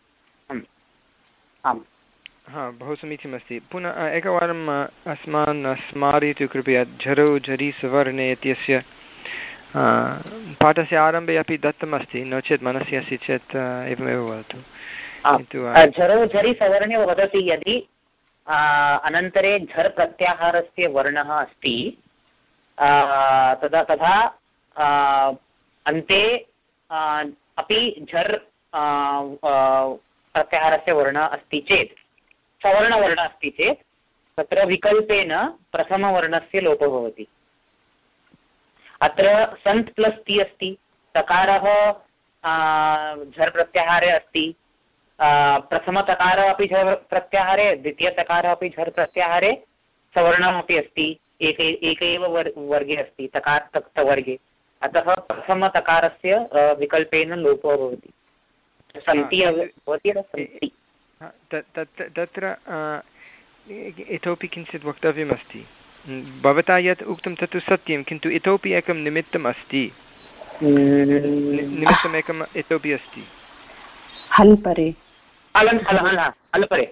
[SPEAKER 3] आम्,
[SPEAKER 1] हा, बहु समीचीनमस्ति। पुनः एकवारम् अस्मान् स्मारयतु कृपया। झरो झरि सवर्णे इत्यस्य पाठस्य आरम्भे अपि दत्तमस्ति, नो चेत् मनसि अस्ति चेत् एवमेव वदतु।
[SPEAKER 3] झरो झरि सवर्णे वदति यदि अनन्तरे झर् प्रत्याहारस्य वर्णः अस्ति तदा तथा अन्ते अपि झर् प्रत्याहारस्य वर्णः अस्ति चेत्, सवर्णवर्णः अस्ति चेत् तत्र विकल्पेन प्रथमवर्णस्य लोपो भवति। अत्र सन्त् प्लस् ति अस्ति, तकारः झर् प्रत्याहारे अस्ति, प्रथमतकारः अपि झर् प्रत्याहारे, द्वितीयतकारः अपि झर् प्रत्याहारे, सवर्णमपि अस्ति, एक एक एव वर्गे अस्ति तकार तक्तवर्गे, अतः प्रथमतकारस्य विकल्पेन लोपो भवति। सन्ति भवति सन्ति।
[SPEAKER 1] तत्र इतोपि किञ्चित् वक्तव्यमस्ति। भवता यत् उक्तं तत्तु सत्यं, किन्तु इतोपि एकं निमित्तम् अस्ति। निमित्तमेकम् इतोपि अस्ति।
[SPEAKER 4] हल् परे
[SPEAKER 3] हल् हल् परे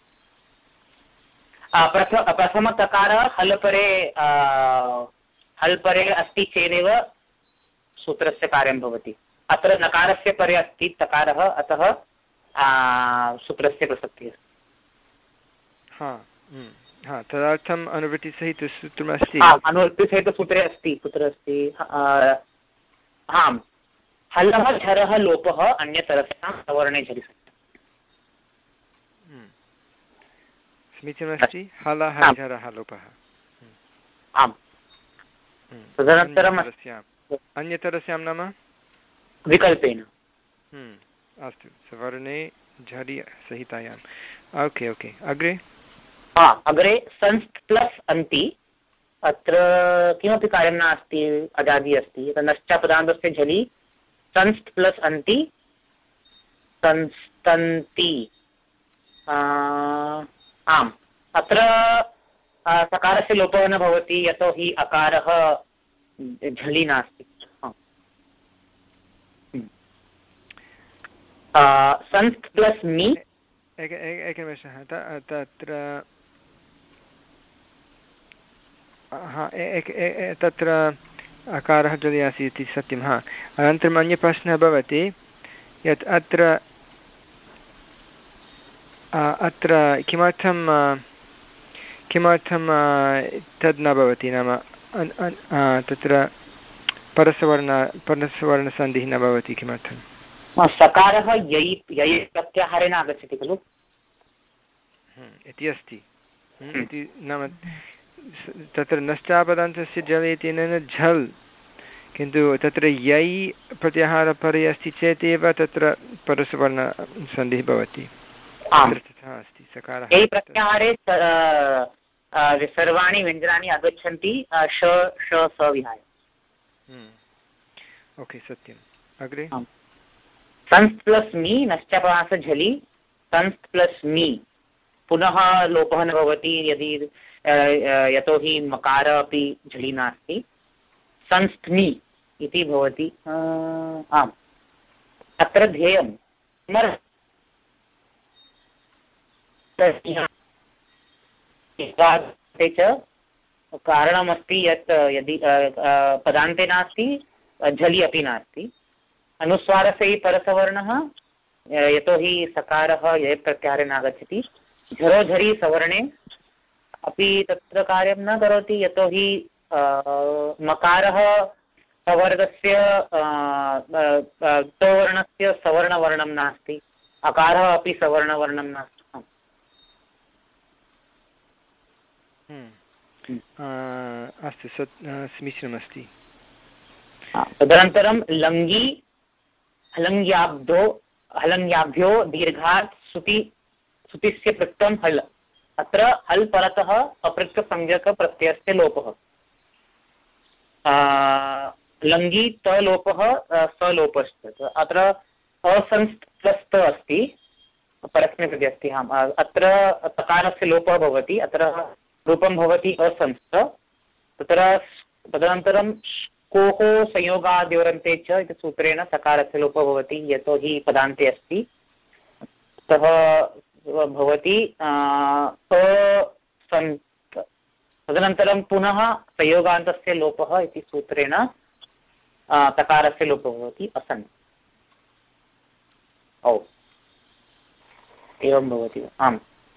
[SPEAKER 3] प्रथमतकारः हल् परे हल् परे अस्ति चेदेव सूत्रस्य कार्यं भवति। अत्र नकारस्य परे अस्ति तकारः, अतः सूत्रस्य प्रसक्तिः अस्ति।
[SPEAKER 1] हा हा, तदर्थम् अनुवृत्तिसहितसूत्रमस्ति।
[SPEAKER 3] अनुवृत्तिसहितसूत्रे अस्ति, कुत्र अस्ति? आम्, हलः झरः लोपः अन्यतरस्यां सवर्णे झरि।
[SPEAKER 1] समीचीनमस्ति। हलः झरः लोपः।
[SPEAKER 3] आम्, तदनन्तरम्
[SPEAKER 1] अन्यतरस्यां नाम
[SPEAKER 3] विकल्पेन।
[SPEAKER 1] अस्तु, सवर्णे झरि सहितायाम्। ओके ओके, अग्रे
[SPEAKER 3] अग्रे संस्त् प्लस् अन्ति। अत्र किमपि कार्यं नास्ति, अजादि अस्ति। नश्चापदान्तस्य झलि संस्त् प्लस् अन्ति संस्तन्ति। आम्, अत्र सकारस्य लोपः न भवति, यतोहि अकारः झलि नास्ति। संस्त् प्लस् मि।
[SPEAKER 1] एकनिमेषः, तत्र हा तत्र अकारः जलि आसीत् इति सत्यं। हा, अनन्तरम् अन्यः प्रश्नः भवति यत् अत्र अत्र किमर्थं किमर्थं तद् न भवति, नाम तत्र परसवर्ण परसवर्णसन्धिः न भवति, किमर्थं?
[SPEAKER 3] सकारः यै यै प्रत्याहारेण आगच्छति खलु
[SPEAKER 1] इति अस्ति। इति नाम तत्र नश्चापदान्तस्य झल् इत्यनेन झल्, किन्तु तत्र यै प्रत्याहारपरे अस्ति चेत् एव तत्र परसवर्णसन्धिः भवति। तथा अस्ति। सकारः
[SPEAKER 3] यै प्रत्याहारे सर्वाणि व्यञ्जनानि आगच्छन्ति श श स विहाय।
[SPEAKER 1] ओके, सत्यम्। अग्रे
[SPEAKER 3] संस्त् प्लस् मि नश्चापदान्तस्य झलि संस्त् प्लस् मि पुनः लोपः न भवति, यदि यतोहि मकार अपि झलि नास्ति। संस्थ्मि इति भवति। आम्, अत्र ध्येयं च कारणमस्ति यत् यदि पदान्ते नास्ति झलि अपि नास्ति। अनुस्वारस्य परसवर्णः, यतोहि सकारः य प्रत्याहारेण आगच्छति। झरो झरि सवर्णे अपि तत्र कार्यं न करोति, यतोहि मकारः सवर्गस्य तवर्णस्य सवर्णवर्णं नास्ति, अकारः अपि सवर्णवर्णं नास्ति।
[SPEAKER 1] अस्तु, समीचीनमस्ति।
[SPEAKER 3] तदनन्तरं लङ्गी हलङ्ग्याब्धो हलङ्ग्याभ्यो दीर्घात् सुति सुतिस्य पृक्तं हल्। अत्र हल् परतः अपृक्तसंज्ञकप्रत्ययस्य लोपः। लङ्घि तलोपः सलोपश्च अत्र असंस् प्लस् त अस्ति परस्मैपदे अस्ति आम् अत्र तकारस्य लोपः भवति अत्र रूपं भवति असंस्त तत्र तदनन्तरं कोः संयोगाद्योरन्ते च इति सूत्रेण सकारस्य लोपः भवति यतोहि पदान्ते अस्ति अतः भवति असन्त तदनन्तरं पुनः संयोगान्तस्य लोपः इति सूत्रेण तकारस्य लोपः भवति असन् ओ एवं भवति आम्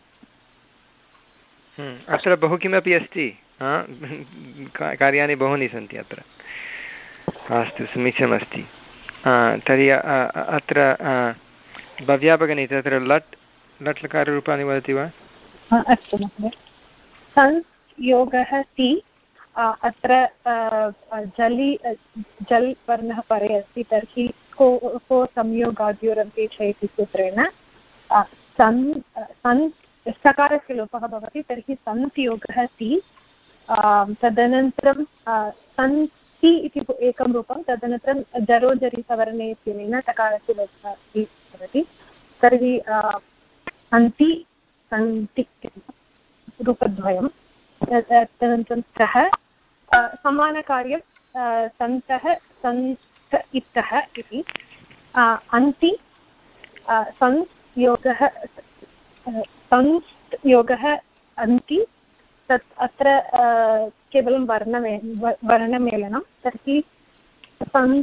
[SPEAKER 1] अत्र बहु किमपि अस्ति कार्याणि बहूनि सन्ति अत्र अस्तु समीचीनमस्ति तर्हि अत्र भव्या भगिनी तत्र लट् लट् लकाररूपाणि वदति वा
[SPEAKER 2] अस्तु महोदय सन् योगः ति अत्र जलि जल् वर्णः परे अस्ति तर्हि को को संयोगाद्योरन्ते च इति सूत्रेण सन् सन् सकारस्य लोपः भवति तर्हि सन्त् योगः ति तदनन्तरं सन्ति इति एकं रूपं तदनन्तरं जरो जरि सवर्णे इत्यनेन तकारस्य लोपः भवति तर्हि सन्ति सन्ति रूपद्वयं तदनन्तरं सः समानकार्यं सन्तः सन्त इत्तः इति अन्ति सन् योगः संस् योगः अन्ति तत् अत्र केवलं वर्णमे वर्णमेलनं तर्हि सन्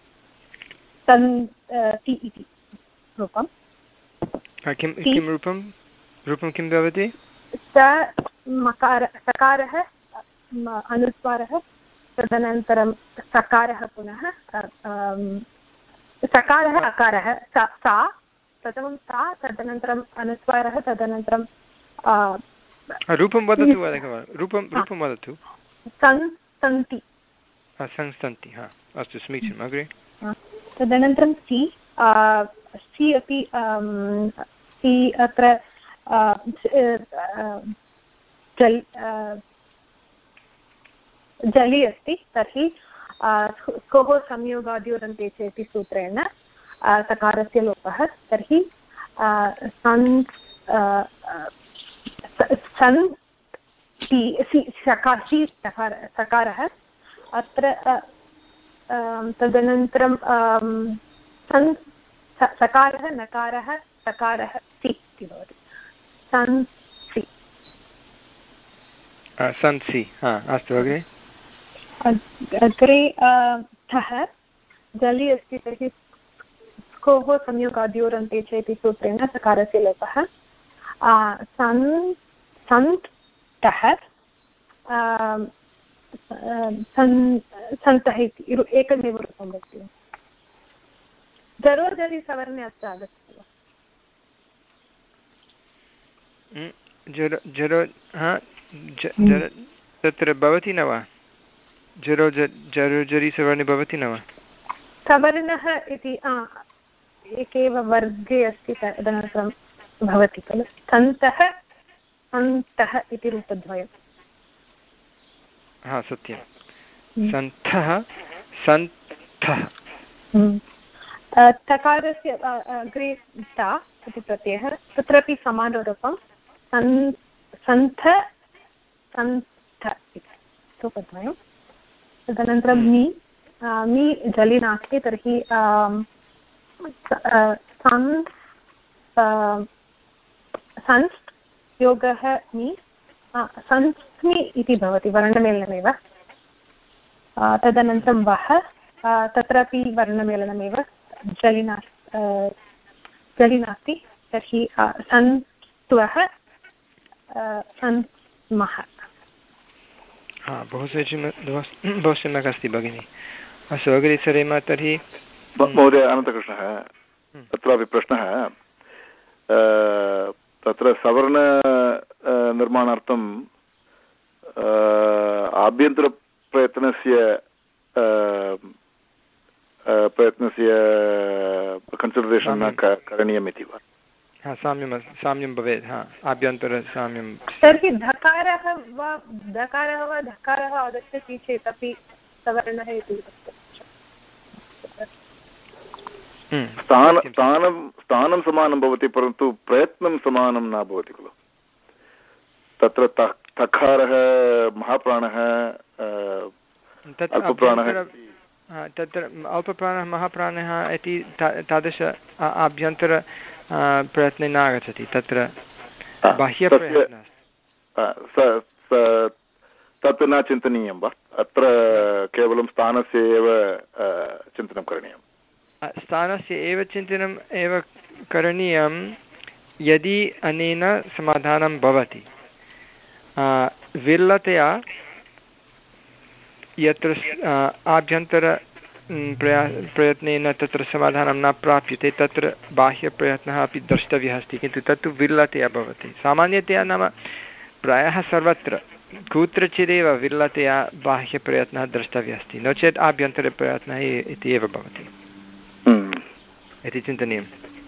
[SPEAKER 2] सन्ति इति रूपं
[SPEAKER 1] किं किं रूपं रूपं किं भवति
[SPEAKER 2] स मकार सकारः अनुस्वारः तदनन्तरं सकारः पुनः सकारः अकारः सा प्रथमं सा तदनन्तरम् अनुस्वारः तदनन्तरं
[SPEAKER 1] रूपं वदतु रूपं रूपं वदतु
[SPEAKER 2] सन् सन्ति
[SPEAKER 1] संस्तन्ति हा अस्तु समीचीनम् अग्रे
[SPEAKER 2] तदनन्तरं सि सि अपि सि अत्र जल् जलि अस्ति तर्हि कोः संयोगाद्योरन्ते च इति सूत्रेण सकारस्य लोपः तर्हि सन् सन् सि सकार सकारः अत्र तदनन्तरं सन् सकारः नकारः सकारः सि इति भवति सन् सि
[SPEAKER 1] सन् सि अस्तु अग्रे
[SPEAKER 2] अग्रे ठः जलि अस्ति तर्हि कोः संयोगाद्योरन्ते च इति सूत्रेण सकारस्य लोपः सन् सन्त् टः सन्तः इति एकमेव रूपं भवति जरोजरि सवर्णे अत्र आगच्छति वा
[SPEAKER 1] जरो जरो हा तत्र भवति न वा जरो जरोजरि सवर्णे भवति न वा
[SPEAKER 2] सवर्णः इति एकेव वर्गे अस्ति तदनन्तरं भवति खलु सन्तः सन्तः इति रूपद्वयं
[SPEAKER 1] हा सत्यं सन्तः सन्तः
[SPEAKER 2] तकारस्य अग्रे ता इति प्रत्ययः तत्रापि समानरूपं सन् सन्थ सन्थ इति रूपद्वयं तदनन्तरं मि मि जलि नास्ति तर्हि संस् संस् योगः मि संस्मि इति भवति वर्णमेलनमेव तदनन्तरं वः तत्रापि वर्णमेलनमेव जलि नास्ति जलि नास्ति तर्हि सन्त्वः सन्स्मः
[SPEAKER 1] हा बहु समीचीनं बहु सम्यक् अस्ति भगिनि अस्तु अग्रे सरेम तर्हि
[SPEAKER 6] महोदय अनन्तकृष्णः तत्रापि प्रश्नः तत्र सवर्ण निर्माणार्थं आभ्यन्तरप्रयत्नस्य प्रयत्नस्य कन्सिडरेशन् न करणीयम् इति वा
[SPEAKER 1] हा साम्यं साम्यं भवेत् हा आभ्यन्तरसाम्यं
[SPEAKER 2] तर्हि धकारः वा धकारः वा धकारः आगच्छति चेत् अपि सवर्णः इति
[SPEAKER 6] स्थान स्थानं स्थानं समानं भवति परन्तु प्रयत्नं समानं न भवति खलु तत्र तकारः महाप्राणः अल्पप्राणः
[SPEAKER 1] तत्र अल्पप्राणः महाप्राणः इति तादृश आभ्यन्तर प्रयत्ने न आगच्छति तत्र बाह्यप्रयत्नः
[SPEAKER 6] तत् न चिन्तनीयं वा अत्र केवलं स्थानस्य एव चिन्तनं करणीयं
[SPEAKER 1] स्थानस्य एव चिन्तनम् एव करणीयं यदि अनेन समाधानं भवति विरलतया यत्र आभ्यन्तर प्रया प्रयत्नेन तत्र समाधानं न प्राप्यते तत्र बाह्यप्रयत्नः अपि द्रष्टव्यः अस्ति किन्तु तत्तु विरलतया भवति सामान्यतया नाम प्रायः सर्वत्र कुत्रचिदेव विरलतया बाह्यप्रयत्नः द्रष्टव्यः अस्ति नो चेत् आभ्यन्तरप्रयत्नः इति एव भवति इति चिन्तनीयं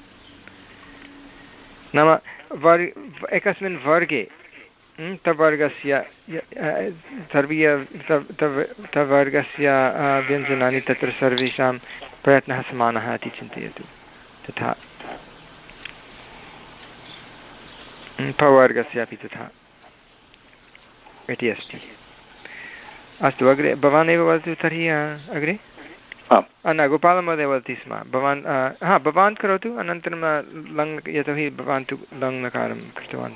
[SPEAKER 1] नाम वर् एकस्मिन् वर्गे तवर्गस्य सर्वीय तवर्गस्य व्यञ्जनानि तत्र सर्वेषां प्रयत्नः समानः इति चिन्तयतु तथा पवर्गस्य अपि तथा इति अस्ति अस्तु अग्रे भवान् एव वदतु तर्हि अग्रे न गोपालमहोदय वदति स्म भवान् हा भवान् करोतु अनन्तरं लङ् यतोहि भवान् तु लङ्लकारं कृतवान्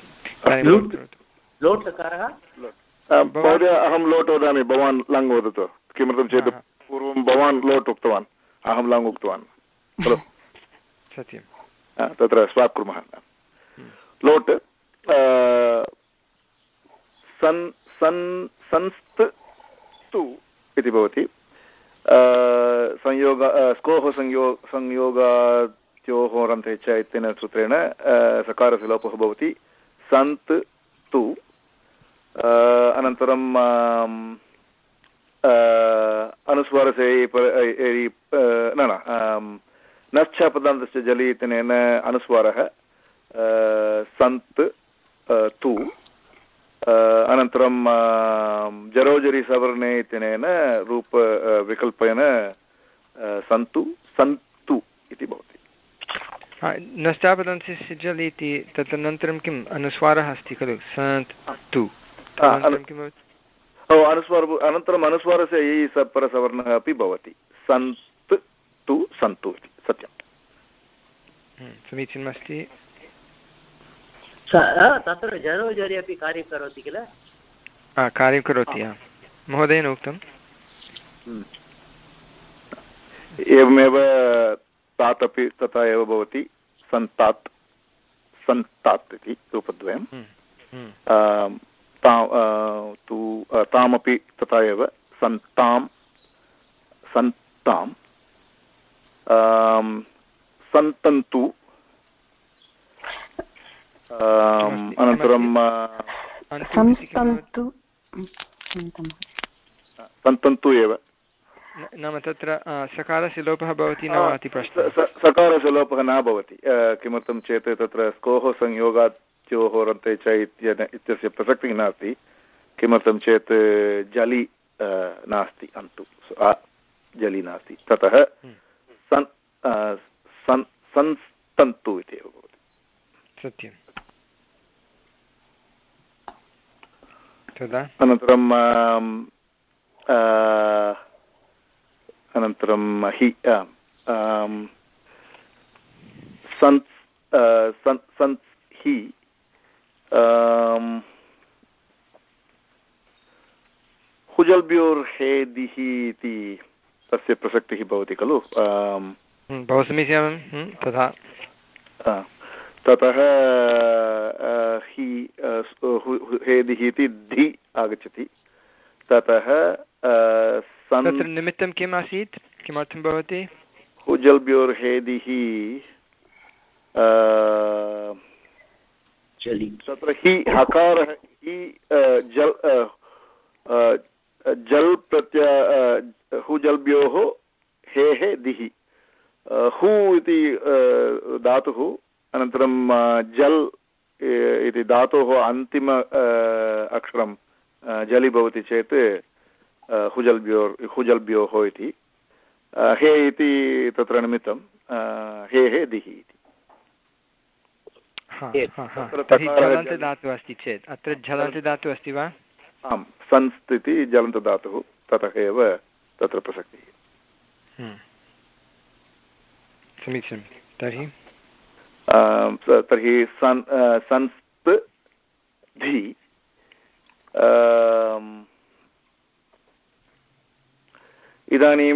[SPEAKER 6] महोदय अहं लोट् वदामि भवान् लङ् वदतु किमर्थं चेत् पूर्वं भवान् लोट् उक्तवान् अहं लङ् उक्तवान् खलु
[SPEAKER 1] सत्यं
[SPEAKER 6] तत्र स्वाप् कुर्मः लोट् सन् सन् संस्त् तु इति भवति संयोग स्कोः संयोग संयोगाद्योः रन्ते च इत्यनेन सूत्रेण सकारस्य लोपः भवति सन्त् तु अनन्तरं अनुस्वारसे न न नश्च पदान्तस्य जलि इत्यनेन अनुस्वारः सन्त् तु अनन्तरं जरोजरि सवर्णे इत्यनेन रूप विकल्पेन सन्तु सन्तु इति भवति
[SPEAKER 1] नष्टापदन्तस्य जल् इति तदनन्तरं किम् अनुस्वारः अस्ति खलु सन्त् तु
[SPEAKER 6] अनुस्वार अनन्तरम् अनुस्वारस्य यै परसवर्णः अपि भवति सन्त् तु सन्तु इति सत्यं
[SPEAKER 1] समीचीनमस्ति
[SPEAKER 5] तत्र जरोजरि अपि कार्यं करोति किल
[SPEAKER 1] कार्यं करोति महोदयेन उक्तम्
[SPEAKER 6] एवमेव तात् अपि तथा एव भवति सन्तात् सन्तात् इति रूपद्वयं तु तामपि तथा एव सन्तां सन्तां सन्तन्तु अनन्तरं सन्तन्तु एव
[SPEAKER 1] नाम तत्र सकारस्य लोपः भवति न वा इति प्रश्नः
[SPEAKER 6] सकारस्य लोपः न भवति किमर्थं चेत् तत्र स्कोः संयोगाद्योः रन्ते च इत्यस्य प्रसक्तिः नास्ति किमर्थं चेत् जलि नास्ति अन्तु जलि नास्ति ततः सन् सन् संस्तन्तु इति एव भवति
[SPEAKER 1] सत्यं तदा
[SPEAKER 6] अनन्तरं अनन्तरं हि सन् सन् हि हुजल्ब्योर्हेदिः इति तस्य प्रसक्तिः भवति खलु
[SPEAKER 1] बहु समीचीनं तथा
[SPEAKER 6] ततः हि हेदिः इति धि आगच्छति ततः
[SPEAKER 1] तत्र निमित्तं किम् आसीत् किमर्थं भवति
[SPEAKER 6] हुजल्ब्योर्हेदिः तत्र हि हकारः हि जल् जल् प्रत्य हुजल्ब्योः हेः दिः हु इति धातुः अनन्तरं जल् इति धातोः अन्तिम अक्षरं जलि भवति चेत् हुजल्ब्योर् हुजल्ब्योः इति हे इति तत्र निमित्तं हे हे दिः इति।
[SPEAKER 1] झलन्तदातुः अस्ति चेत् अत्र झलन्तदातुः अस्ति वा?
[SPEAKER 6] आं संस्त् इति जलन्तदातुः, ततः एव तत्र प्रसक्तिः।
[SPEAKER 1] समीचीनं। तर्हि
[SPEAKER 6] तर्हि सन् संस्त् धि इदानीं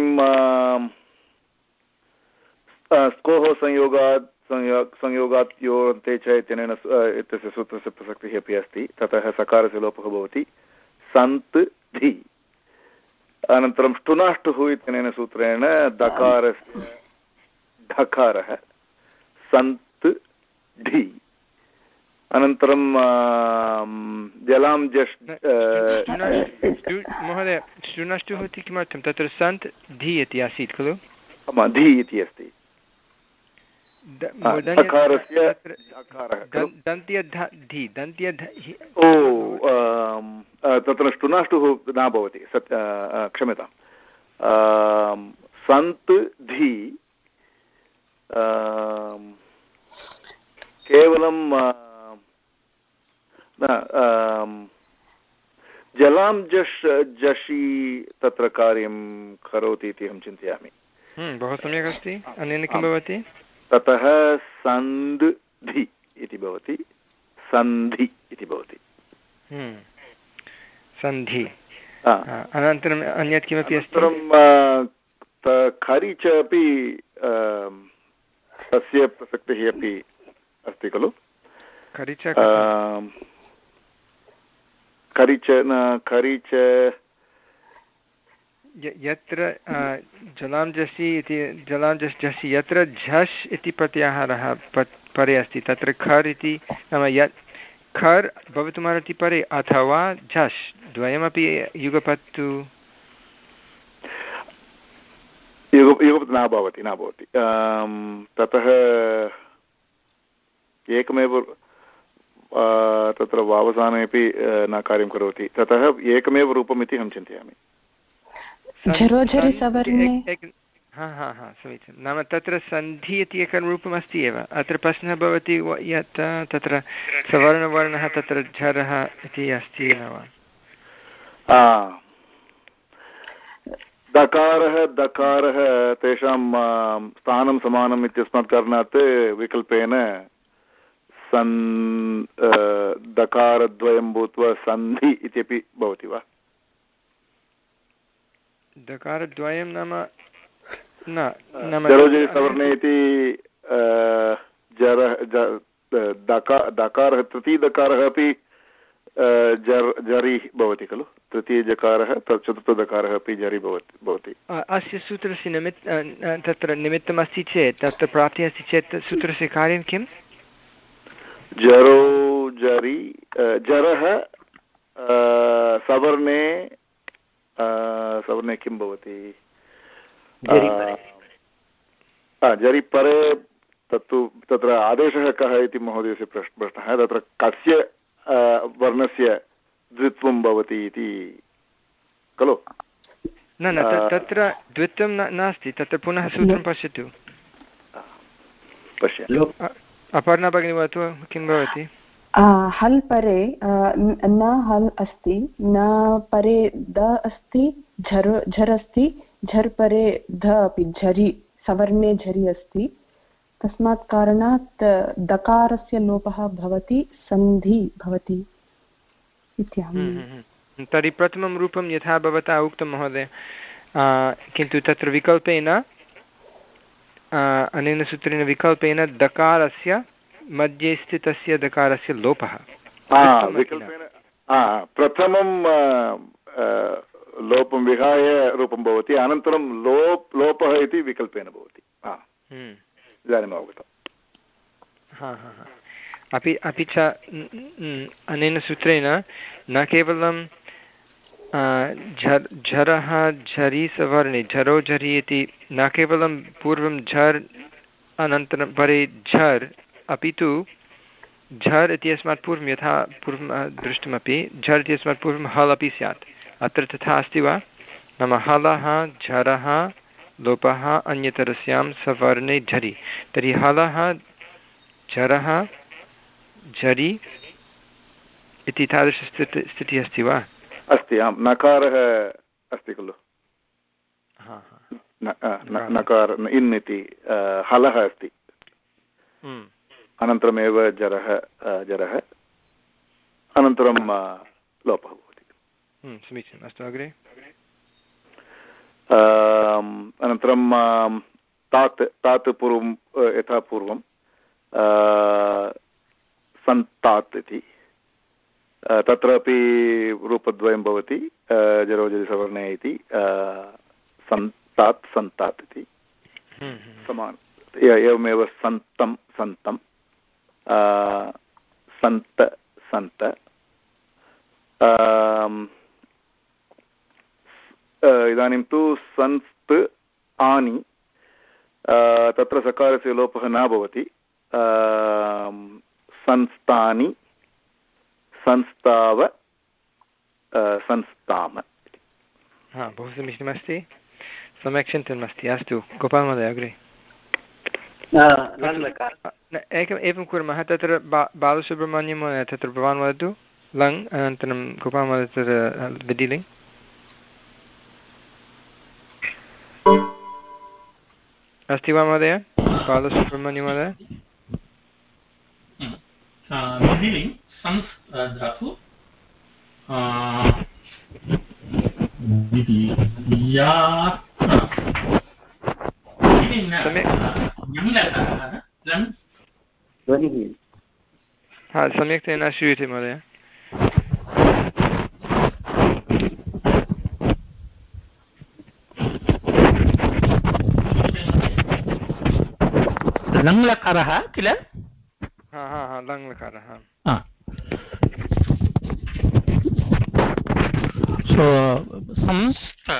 [SPEAKER 6] स्कोः संयोगात् संयोगात् योरन्ते च इत्यनेन इत्यस्य सूत्रस्य प्रसक्तिः अपि अस्ति। ततः सकारस्य लोपः भवति सन्त् धि। अनन्तरं ष्टुनाष्टुः इत्यनेन सूत्रेण दकारस्य ढकारः सन्त् ढि। अनन्तरं जलां जश्
[SPEAKER 1] महोदय ष्टुनाष्टुः इति किमर्थं? तत्र सन्त् धि इति आसीत् खलु?
[SPEAKER 6] धि इति अस्ति। तत्र ष्टुनाष्टुः न भवति, सत्य क्षम्यतां। सन्त् धि केवलं जलां जश् जषि तत्र कार्यं करोति इति अहं चिन्तयामि।
[SPEAKER 1] बहु सम्यक् अस्ति। अनेन किं भवति?
[SPEAKER 6] ततः सन्धि इति भवति, सन्धि इति भवति।
[SPEAKER 1] सन्धि। अनन्तरम् अन्यत् किमपि अस्ति?
[SPEAKER 6] खरि च अपि तस्य प्रसक्तिः अपि अस्ति खलु? खरि च खरि च खरि च
[SPEAKER 1] यत्र जलांजसि इति जलांजस् झसि यत्र झस् इति प्रत्याहारः परे अस्ति तत्र खर् इति नाम यत् खर् भवितुमर्हति परे अथवा झस् द्वयमपि युगपत्तु
[SPEAKER 6] युग युगपत् न भवति न भवति ततः एकमेव तत्र वावसानेपि न कार्यं करोति। ततः एकमेव रूपम् इति अहं चिन्तयामि।
[SPEAKER 1] हा हा हा समीचीनं। नाम तत्र सन्धि इति एकं रूपम् अस्ति एव। अत्र प्रश्नः भवति यत् तत्र सवर्णवर्णः तत्र झरः इति अस्ति न वा?
[SPEAKER 6] दकारः दकारः तेषां स्थानं समानम् इत्यस्मात् कारणात् विकल्पेन सन् दकारद्वयं भूत्वा सन्धि इत्यपि भवति वा?
[SPEAKER 1] दकारद्वयं नाम न
[SPEAKER 6] सवर्णे इति जर दकारः तृतीयदकारः अपि जर् जरि भवति खलु? तृतीयजकारः चतुर्थदकारः अपि जरि भवति भवति
[SPEAKER 1] अस्य सूत्रस्य निमित्त तत्र निमित्तमस्ति चेत् तत्र प्राप्तिः अस्ति चेत् सूत्रस्य कार्यं किं?
[SPEAKER 6] जरो जरि जरः सवर्णे सवर्णे किं भवति? जरि परे तत्तु तत्र आदेशः कः इति महोदयस्य प्रश्नः। तत्र कस्य वर्णस्य द्वित्वं भवति इति खलु?
[SPEAKER 1] न न तत्र द्वित्वं नास्ति। तत्र पुनः सूत्रं पश्यतु।
[SPEAKER 6] पश्य
[SPEAKER 1] अपर्णा भगिनी वदतु किं भवति?
[SPEAKER 4] हल् परे न हल् अस्ति, न परे द अस्ति, झर् झर् अस्ति, झर् परे ध अपि झरि सवर्णे झरि अस्ति। तस्मात् कारणात् दकारस्य लोपः भवति, सन्धि भवति इत्यहं।
[SPEAKER 1] तर्हि प्रथमं रूपं यथा भवता उक्तं महोदय, किन्तु तत्र विकल्पेन अनेन सूत्रेण विकल्पेन दकारस्य मध्ये स्थितस्य दकारस्य लोपः
[SPEAKER 6] विकल्पेन प्रथमं लोपं विहाय रूपं भवति, अनन्तरं लोप् लोपः इति विकल्पेन भवति। इदानीम् अवगतम्।
[SPEAKER 1] हा हा हा अपि अपि च अनेन सूत्रेण न केवलं झर् झरः झरि सवर्णे झरो झरि इति न केवलं पूर्वं झर् अनन्तरं परे झर् अपि तु झर् इत्यस्मात् पूर्वं यथा पूर्वं दृष्टमपि झर् इत्यस्मात् पूर्वं हल् अपि स्यात्। अत्र तथा अस्ति वा? नाम हलः झरः लोपः अन्यतरस्यां सवर्णे झरि तर्हि हलः झरः झरि इति तादृशस्थितिः स्थितिः अस्ति वा?
[SPEAKER 6] अस्ति आं नकारः अस्ति खलु नकार इन् इति हलः अस्ति अनन्तरमेव जरः जरः अनन्तरं लोपः भवति।
[SPEAKER 1] समीचीनम् अस्तु अग्रे
[SPEAKER 6] अनन्तरं तात् तात् पूर्वं यथा पूर्वं सन्तात् इति तत्रापि रूपद्वयं भवति जरोजरिसवर्णे इति सन्तात् सन्तात् इति समानं एवमेव सन्तं सन्तं सन्त सन्त इदानीं तु संस्त् आनि तत्र सकारस्य लोपः न भवति संस्थानि संस्थाव संस्थाम।
[SPEAKER 1] हा बहु समीचीनमस्ति सम्यक् चिन्तनमस्ति। अस्तु गोपालमहोदय अग्रे एकम् एवं कुर्मः तत्र बा बालसुब्रह्मण्यं तत्र भवान् वदतु लङ् अनन्तरं गोपालमहोदय तत्र विधिलिङ् अस्ति वा महोदय बालसुब्रह्मण्यं महोदय
[SPEAKER 7] विधिलिङ् संस् धातु
[SPEAKER 1] हा सम्यक्तया न श्रूयते महोदय
[SPEAKER 7] लङ्लकारः किल
[SPEAKER 1] हा हा हा लङ्लकारः
[SPEAKER 7] सो संस्थ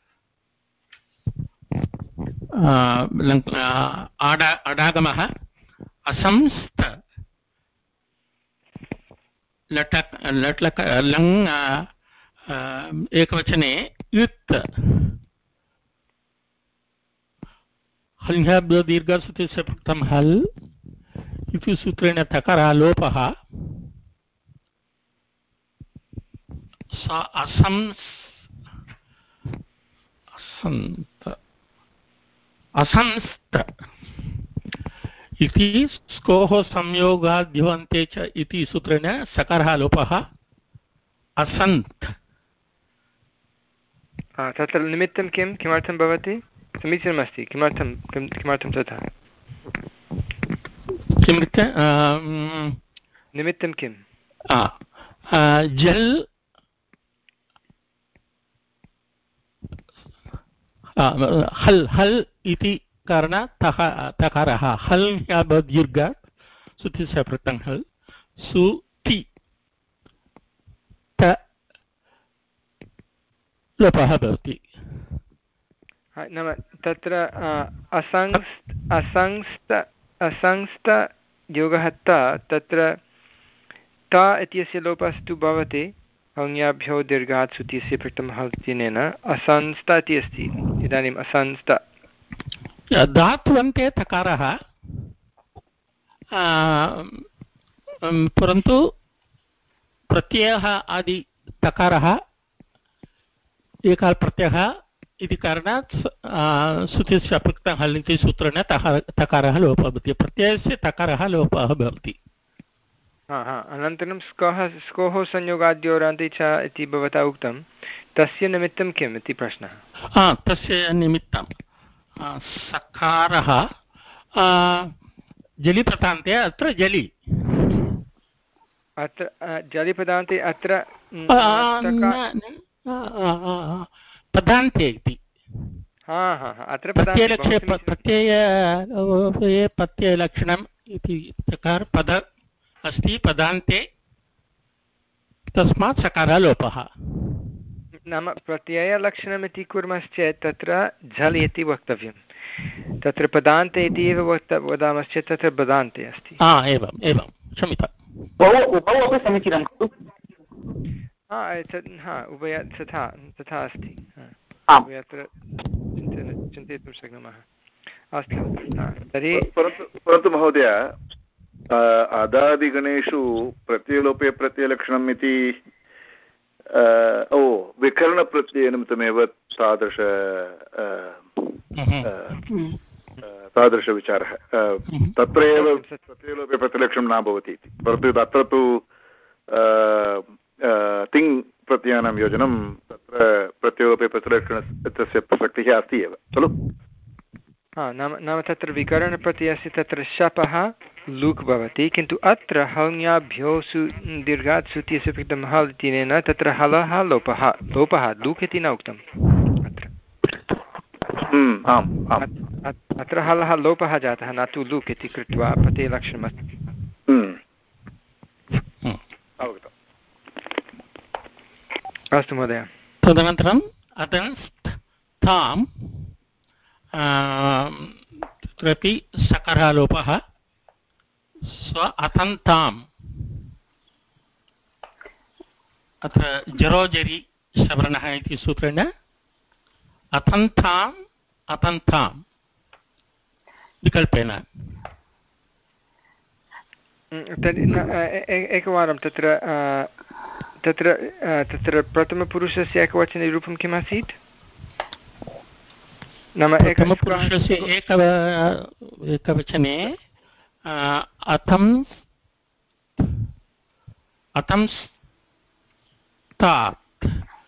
[SPEAKER 7] अडागमः असंस्थ लटक लट्लक लङ् एकवचने युत् हल्भ्यो दीर्घसूत्रस्य पृक्तं हल् इति सूत्रेण तकारः लोपः सा असंस् असन्त असंस्त इति स्कोः संयोगाद्योन्ते च इति सूत्रेण सकारः लोपः असन्त्।
[SPEAKER 1] तत्र निमित्तं किं किमर्थं भवति? समीचीनमस्ति। किमर्थं किमर्थं तथा
[SPEAKER 7] किमर्थं
[SPEAKER 1] निमित्तं किं?
[SPEAKER 7] जल् हल् हल् इति कारणात् तकारः हल् दीर्घात् सुतिस्य पृक्तं हल् सु ति त लोपः भवति।
[SPEAKER 1] नाम तत्र असंस्त असंस्त असंस्त योगः त तत्र त इत्यस्य लोपस्तु भवति हङ्याभ्यो दीर्घात् सुतिस्य पृक्तं हल् इत्यनेन असंस्त इति अस्ति। इदानीम् असंस्त
[SPEAKER 7] धात्वन्ते तकारः परन्तु प्रत्ययः आदि तकारः एकः प्रत्ययः इति कारणात् सुतिस्य पृक्तं हल् इति सूत्रेण तकारः लोपः भवति। प्रत्ययस्य तकारः लोपः भवति।
[SPEAKER 1] हा हा अनन्तरं स्कोः स्कोः संयोगाद्योरान्ते च इति भवता उक्तं तस्य निमित्तं किम् इति प्रश्नः।
[SPEAKER 7] हा तस्य निमित्तं सकारः जलिपदान्ते अत्र जलि
[SPEAKER 1] अत्र जलिपदान्ते अत्र
[SPEAKER 7] पदान्ते इति
[SPEAKER 1] हा हा अत्र
[SPEAKER 7] प्रत्ययलक्ष्य प्रत्यय प्रत्ययलक्षणम् इति प्रकार पद अस्ति पदान्ते तस्मात् सकारः लोपः।
[SPEAKER 1] नाम प्रत्ययलक्षणमिति कुर्मश्चेत् तत्र झल् इति वक्तव्यं। तत्र पदान्ते इति एव वक्त वदामश्चेत् तत्र पदान्ते अस्ति।
[SPEAKER 7] हा एवम् एवं क्षम्यतां
[SPEAKER 3] उभौ अपि समीचीनं खलु।
[SPEAKER 1] हा हा उभय तथा तथा अस्ति। अत्र चिन्तयितुं शक्नुमः। अस्तु तर्हि
[SPEAKER 6] परन्तु परन्तु महोदय अदादिगणेषु प्रत्ययलोपे प्रत्ययलक्षणम् इति ओ विकरणप्रत्ययनिमित्तमेव तादृश तादृशविचारः तत्र एव प्रत्ययलोपे प्रत्ययलक्षणं न भवति इति। परन्तु तत्र तु तिङ् प्रत्ययानां योजनं तत्र प्रत्ययोपि प्रत्ययलक्षणस्य प्रसक्तिः अस्ति एव खलु।
[SPEAKER 1] हा नाम नाम तत्र विकरणप्रत्ययस्य तत्र शपः लुक् भवति, किन्तु अत्र हल्याभ्यो सु दीर्घात् सुत्यस्य कृतं हल् इत्यनेन तत्र हलः लोपः लोपः लुक् इति न उक्तम् अत्र। अत्र हलः लोपः जातः न तु लुक् इति कृत्वा प्रत्ययलक्षणमस्ति। अस्तु महोदय।
[SPEAKER 7] तदनन्तरम् अतस्ताम् तत्रापि सकारः लोपः स्व अतन्ताम् अत्र जरोजरि शवर्णः इति सूत्रेण अतन्ताम् अतन्ताम् विकल्पेन।
[SPEAKER 1] एकवारं तत्र तत्र तत्र प्रथमपुरुषस्य एकवचनरूपं किम् आसीत्? नाम
[SPEAKER 7] प्रथमपुरुषस्य एक एकवचने अथं अथं स्तात्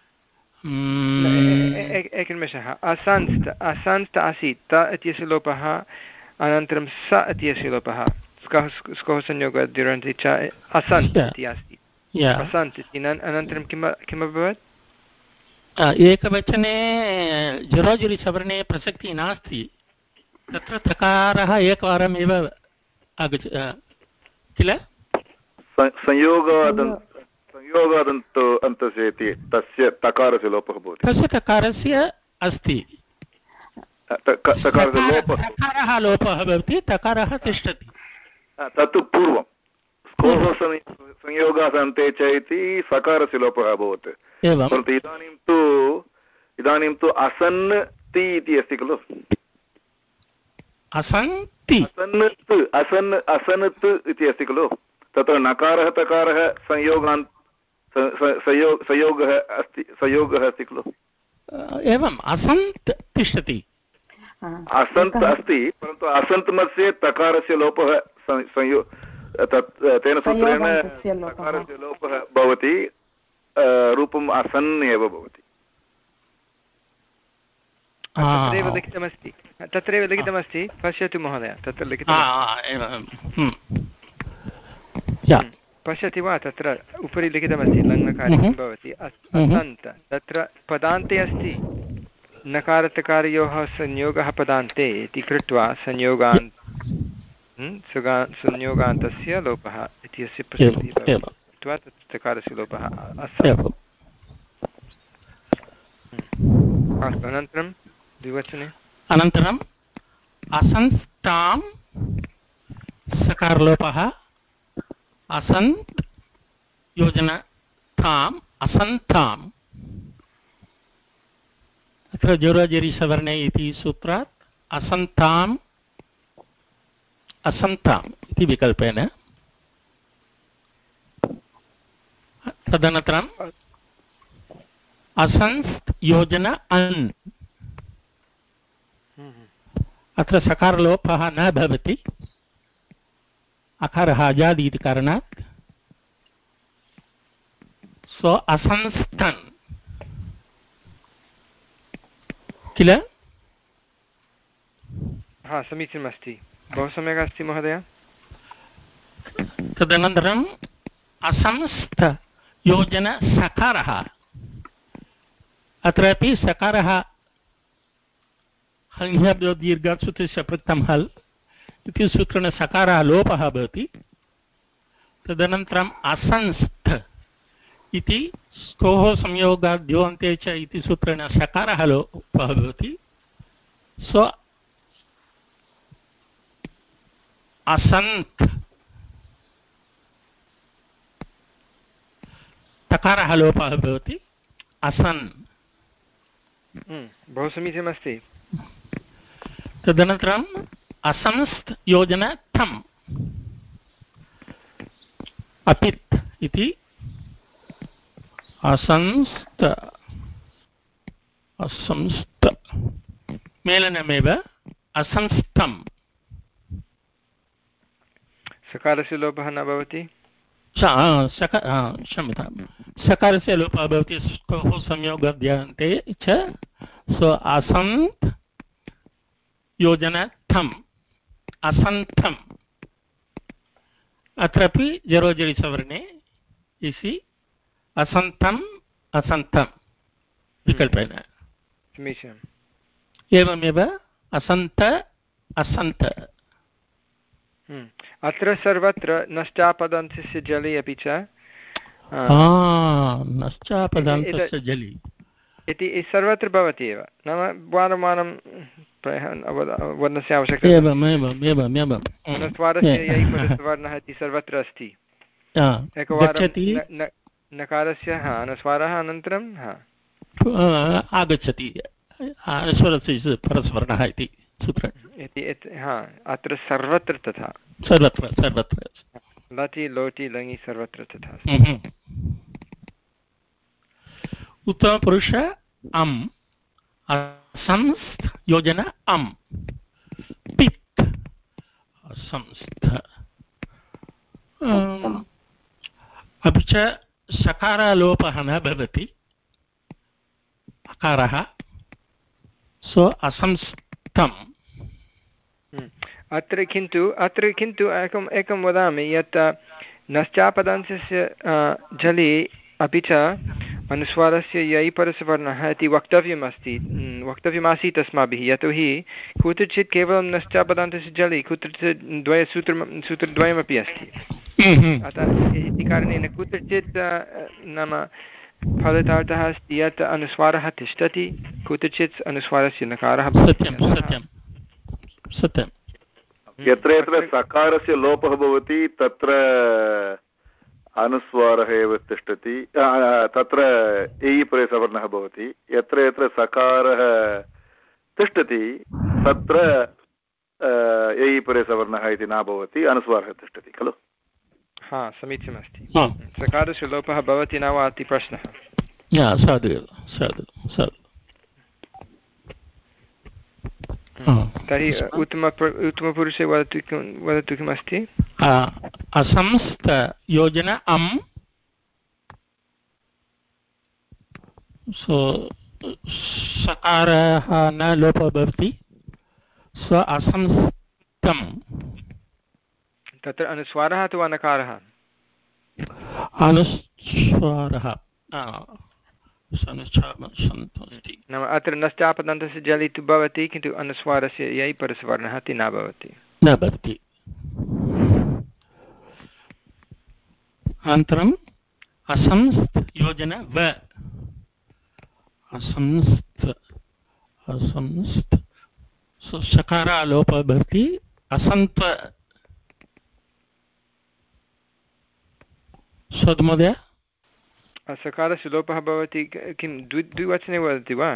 [SPEAKER 1] एकनिमेषः असंस्त असंस्त आसीत् त इत्यस्य लोपः अनन्तरं स इत्यस्य लोपः स्कः स्कोः संयोगः द्युरन्ति च असन्त् इति अस्ति असन्त् इति अनन्तरं किम् किम् अभवत्?
[SPEAKER 7] एकवचने जरोजरि सवर्णे प्रसक्तिः नास्ति, तत्र तकारः एकवारमेव आगच्छ किल
[SPEAKER 6] संयोगादन्त संयोगादन्त अन्तस्य इति तस्य तकारस्य लोपः भवति।
[SPEAKER 7] तस्य तकारस्य अस्ति तकारः लोपः भवति, तकारः तिष्ठति।
[SPEAKER 6] तत्तु पूर्वं स्कोः संयोगादन्ते च इति सकारस्य लोपः अभवत्। परन्तु इदानीं तु इदानीं तु असन्ति इति अस्ति खलु।
[SPEAKER 7] असन्ति
[SPEAKER 6] असन्त् असन् असन्त् इति अस्ति खलु। तत्र नकारः तकारः संयोगान् संयोगः अस्ति संयोगः अस्ति खलु।
[SPEAKER 7] एवम् असन्त् तिष्ठति।
[SPEAKER 6] असन्त् अस्ति, परन्तु असन्त् मध्ये तकारस्य लोपः संयो तत् तेन सूत्रेण तकारस्य लोपः भवति, रूपम् असन् एव भवति।
[SPEAKER 1] तत्रैव लिखितमस्ति तत्रैव लिखितमस्ति पश्यतु महोदय, तत्र लिखितम् पश्यति वा? तत्र उपरि लिखितमस्ति लङ्लकारे किं भवति असन्त, तत्र पदान्ते अस्ति नकारतकारयोः संयोगः पदान्ते इति कृत्वा संयोगान् संयोगान्तस्य लोपः इत्यस्य प्रसक्तिः कृत्वा तत् तकारस्य लोपः अस्तु। अनन्तरं द्विवचने
[SPEAKER 7] अनन्तरम् असंस्तां सकारलोपः असन्त् योजनताम् असन्ताम् अत्र जोराजरि सवर्णे इति सूत्रात् असन्ताम् असन्ताम् इति विकल्पेन। तदनन्तरम् असंस्त् योजन अन् अत्र सकारलोपः न भवति, अकारः अजादि इति कारणात् सो असंस्थन् किल।
[SPEAKER 1] हा समीचीनमस्ति, बहु सम्यक् अस्ति महोदय।
[SPEAKER 7] तदनन्तरम् असंस्थ योजन सकारः, अत्रापि सकारः हल् दीर्घात् सूत्रस्य पृक्तं हल् इति सूत्रेण सकारः लोपः भवति। तदनन्तरम् असंस्थ इति स्कोः संयोगात् द्योन्ते च इति सूत्रेण सकारः लोपः भवति। सो असन्त् तकारः लोपः भवति असन्।
[SPEAKER 1] बहु समीचीनमस्ति,
[SPEAKER 7] तदनन्तरम् असंस्थ योजना थम् अपित् इति असंस्थ असंस्थ मेलनमेव असंस्थम्।
[SPEAKER 1] सकारस्य लोपः न भवति।
[SPEAKER 7] क्षम्यतां सकारस्य लोपः भवति स्तोः संयोगाद्यन्ते च सो असन्त् योजनथम् असन्थम् अत्रापि जरोजरि सवर्णे इति असन्थम् असन्थं विकल्पेन
[SPEAKER 1] समीचीनम्।
[SPEAKER 7] एवमेव असन्त असन्त।
[SPEAKER 1] अत्र सर्वत्र नश्चापदन्तस्य जलि अपि च
[SPEAKER 7] नश्चापदन्तस्य जलि
[SPEAKER 1] इति सर्वत्र भवति एव, नाम वारं वारं प्रायः वर्णस्य आवश्यकता।
[SPEAKER 7] एवम् एवम् एवम् एवम्
[SPEAKER 1] अनुस्वारस्य यै परस्वर्णः इति सर्वत्र अस्ति। एकवारं नकारस्य हा अनुस्वारः अनन्तरं हा
[SPEAKER 7] आगच्छति अनुस्वारस्य परस्वर्णः इति सूत्रम्
[SPEAKER 1] इति हा अत्र सर्वत्र तथा
[SPEAKER 7] सर्वत्र सर्वत्र
[SPEAKER 1] लटि लोटि लङि सर्वत्र तथा।
[SPEAKER 7] उत्तमपुरुष अम् असंस्थ योजना अम् पित् असंस्थ अपि च सकारलोपः न भवति अकारः सो असंस्थम्।
[SPEAKER 1] अत्र किन्तु अत्र किन्तु एकम् एकं वदामि यत् नश्चापदन्तस्य जलि अपि च अनुस्वारस्य यै परस्वर्णः इति वक्तव्यमस्ति वक्तव्यमासीत् अस्माभिः, यतोहि कुत्रचित् केवलं नश्चापदन्तस्य जलि कुत्रचित् द्वयसूत्रं सूत्रद्वयमपि अस्ति। अतः इति कारणेन कुत्रचित् नाम फलितार्थः अस्ति यत् अनुस्वारः तिष्ठति, कुत्रचित् अनुस्वारस्य नकारः
[SPEAKER 7] सत्यं सत्यं।
[SPEAKER 6] यत्र यत्र सकारस्य लोपः भवति तत्र अनुस्वारः एव तिष्ठति, तत्र एयि परेसवर्णः भवति। यत्र यत्र सकारः तिष्ठति तत्र एयि परेसवर्णः इति न भवति, अनुस्वारः तिष्ठति खलु।
[SPEAKER 1] हा समीचीनमस्ति। सकारस्य लोपः भवति न वा इति प्रश्नः।
[SPEAKER 7] साधु एव साधु साधु।
[SPEAKER 1] तर्हि उत्तम उत्तमपुरुषे वदतु वदतु किमस्ति।
[SPEAKER 7] असंस्थ योजना अम् सो सकारः न लोपः भवति स्व असंस्थम्।
[SPEAKER 1] तत्र अनुस्वारः अथवा नकारः
[SPEAKER 7] अनुस्वारः
[SPEAKER 1] नाम अत्र नश्चापदन्तस्य जलि तु भवति किन्तु अनुस्वारस्य यै परस्वर्णः इति न भवति
[SPEAKER 7] न भवति। अनन्तरम् असंस्थ योजना व असंस्थ असंस्थ सकारालोपः भवति असन्त्व महोदय
[SPEAKER 1] सकारस्य लोपः भवति किं द्वि द्विवचने वदति वा?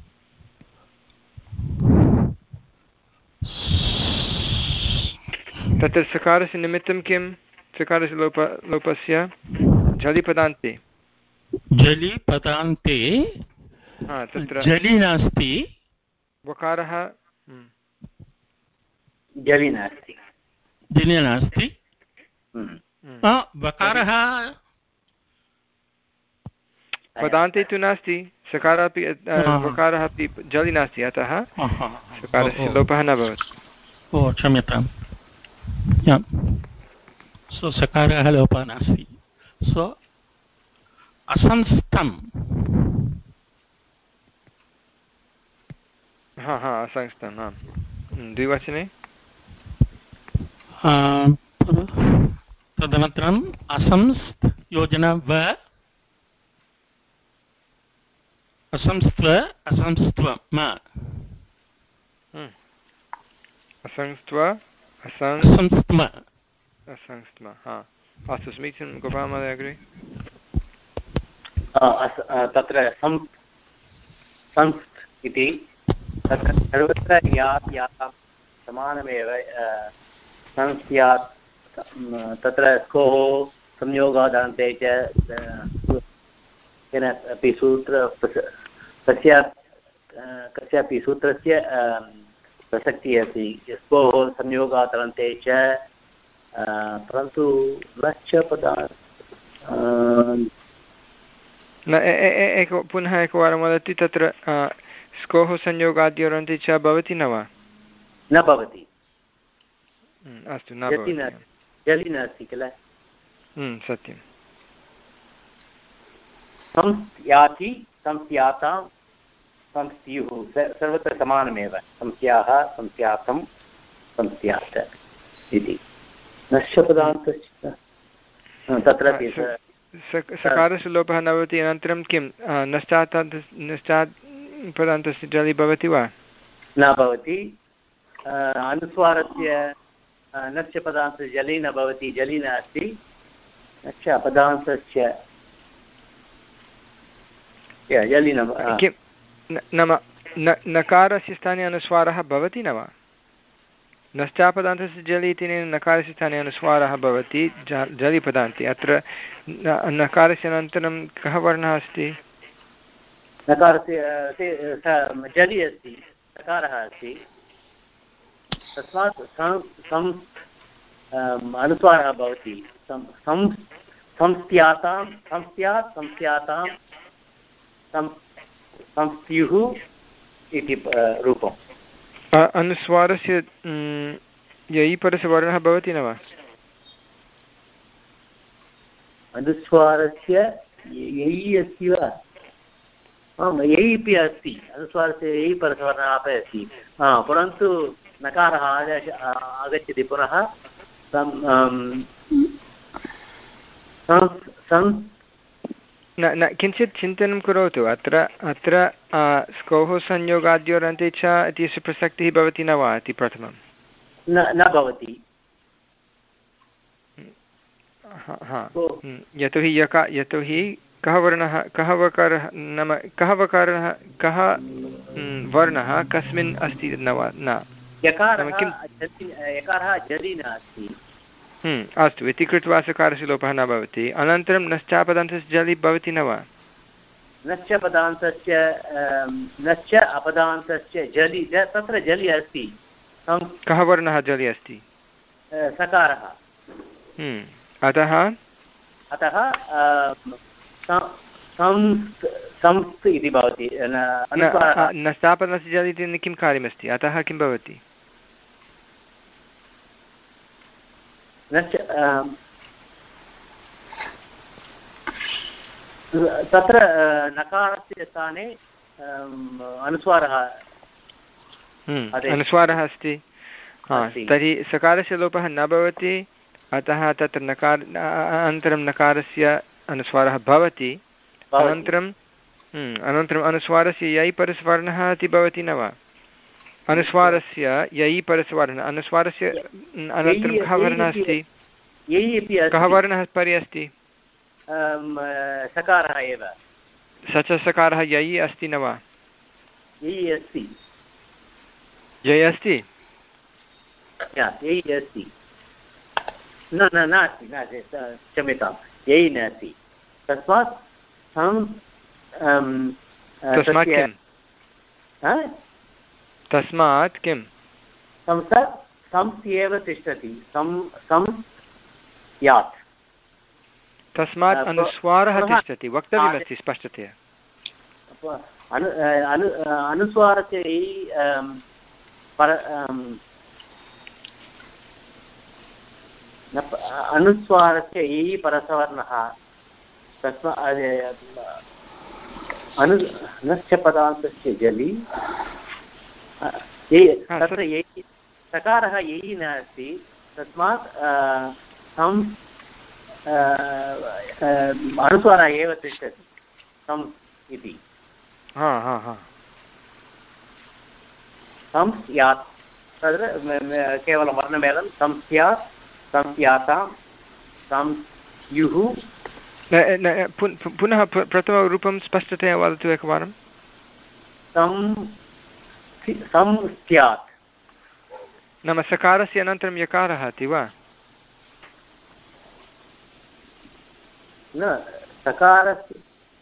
[SPEAKER 1] तत्र सकारस्य निमित्तं किं सकारस्य लोप लोपस्य जलिपदान्ते
[SPEAKER 7] जलिपदान्ते
[SPEAKER 1] तत्र
[SPEAKER 7] जलि नास्ति
[SPEAKER 1] वकारः
[SPEAKER 5] जलि नास्ति
[SPEAKER 7] जलि नास्ति वकारः
[SPEAKER 1] पदान्ते तु नास्ति सकारः अपि वकारः अपि जलि नास्ति अतः सकारस्य लोपः न भवति।
[SPEAKER 7] ओ क्षम्यताम् सो सकारः लोपः नास्ति सो असंस्थम्
[SPEAKER 1] हा हा असंस्थं हा द्विवचने
[SPEAKER 7] तदनन्तरम् असंस्थ योजना व असंस्त्व असंस्त्व
[SPEAKER 1] असंस्त्व
[SPEAKER 7] असंस्त्व
[SPEAKER 1] असंस्त्व हा अस्तु समीचीनं गोपाल महोदय अग्रे।
[SPEAKER 5] तत्र संस्थ इति तत्र सर्वत्र यात् यातां समानमेव संस्यात् तत्र स्कोः संयोगादान्ते च केन अपि सूत्र कस्य कस्यापि सूत्रस्य प्रसक्तिः अस्ति स्कोः संयोगादान्ते च परन्तु लक्ष्य पदा
[SPEAKER 1] एक पुनः एकवारं वदति तत्र स्कोः संयोगाद्योरन्ते च भवति न वा
[SPEAKER 5] न भवति
[SPEAKER 1] अस्तु न भवति
[SPEAKER 5] जलि नास्ति किल
[SPEAKER 1] सत्यं
[SPEAKER 5] संस्याति संस्यातां संस्युः सर्वत्र समानमेव संस्याः संस्यातं संस्यात् इति नश्यपदान्तस्य तत्र
[SPEAKER 1] सकारस्य लोपः न भवति अनन्तरं किं नश्चात् नश्चात् पदान्तस्य जलि भवति वा
[SPEAKER 5] न भवति अनुस्वारस्य नश्च पदान्तस्य जलि न भवति जलि नास्ति नश्च पदान्तस्य जलि न
[SPEAKER 1] किं नाम नकारस्य स्थाने अनुस्वारः भवति न वा नश्चापदान्तस्य जलि इत्यनेन नकारस्य स्थाने अनुस्वारः भवति जलिपदान्ते अत्र नकारस्य अनन्तरं कः वर्णः अस्ति
[SPEAKER 5] नकारस्य जलि अस्ति नकारः अस्ति तस्मात् अनुस्वारः भवति संस्यातां संस्यात् संस्यातां संस्युः इति रूपम्
[SPEAKER 1] अनुस्वारस्य ययि परस्य वर्णः भवति न वा
[SPEAKER 5] अनुस्वारस्य ययि अस्ति वा आम् ययि अपि अस्ति अनुस्वारस्य ययि परस्य वर्णः अपि अस्ति परन्तु नकारः आगच्छति पुनः
[SPEAKER 1] न न किञ्चित् चिन्तनं करोतु अत्र अत्र स्कोः संयोगाद्योरन्ते च इत्यस्य प्रसक्तिः भवति न वा इति प्रथमं
[SPEAKER 5] न भवति
[SPEAKER 1] यतोहि यका यतोहि कः वर्णः कः वकारः नाम कः वकारः कः वर्णः कस्मिन् अस्ति न वा न
[SPEAKER 5] यकारः जलि नास्ति
[SPEAKER 1] अस्तु इति कृत्वा सकारस्य लोपः न भवति अनन्तरं नश्चापदान्तस्य जलि भवति न वा
[SPEAKER 5] नश्च पदान्तस्य नश्च अपदान्तस्य जलि तत्र जलि अस्ति
[SPEAKER 1] कः वर्णः जलि अस्ति
[SPEAKER 5] सकारः
[SPEAKER 1] अतः
[SPEAKER 5] अतः संस् इति भवति
[SPEAKER 1] नश्चापदान्तस्य जलि इति किं कार्यमस्ति अतः किं भवति
[SPEAKER 5] तत्र नकारस्य स्थाने अनुस्वारः
[SPEAKER 1] अनुस्वारः अस्ति तर्हि सकारस्य लोपः न भवति अतः तत्र नकार अनन्तरं नकारस्य अनुस्वारः भवति अनन्तरं अनन्तरम् अनुस्वारस्य यै परस्वर्णः इति भवति न वा अनुस्वारस्य ययि परस्वर्णः अनुस्वारस्य अनन्तरं कः वर्णः अस्ति कः वर्णः परि अस्ति
[SPEAKER 5] सकारः एव
[SPEAKER 1] स च सकारः ययि अस्ति न वा
[SPEAKER 5] ययि अस्ति
[SPEAKER 1] ययि अस्ति
[SPEAKER 5] ययि अस्ति न न नास्ति नास्ति क्षम्यतां ययि नास्ति तस्मात्
[SPEAKER 1] तस्मात् किं तस्मात् किं
[SPEAKER 5] संस् एव तिष्ठति यात्
[SPEAKER 1] तस्मात् अनुस्वारः तिष्ठति वक्तव्यमस्ति स्पष्टतया
[SPEAKER 5] अनुस्वारस्य अनुस्वारस्य ययि परसवर्णः तस्मा अनु नश्च पदान्तस्य जलि तत्र ययि सकारः ययि नास्ति तस्मात् सं अनुस्वारः एव तिष्ठति सं इति संस् यात् तत्र केवलं वर्णमेलं संस्यात् संस्यातां संस्युः
[SPEAKER 1] पुनः प्रथमरूपं स्पष्टतया वदतु एकवारं
[SPEAKER 5] सं सं स्यात्
[SPEAKER 1] नाम सकारस्य अनन्तरं यकारः अस्ति वा?
[SPEAKER 5] न सकारस्य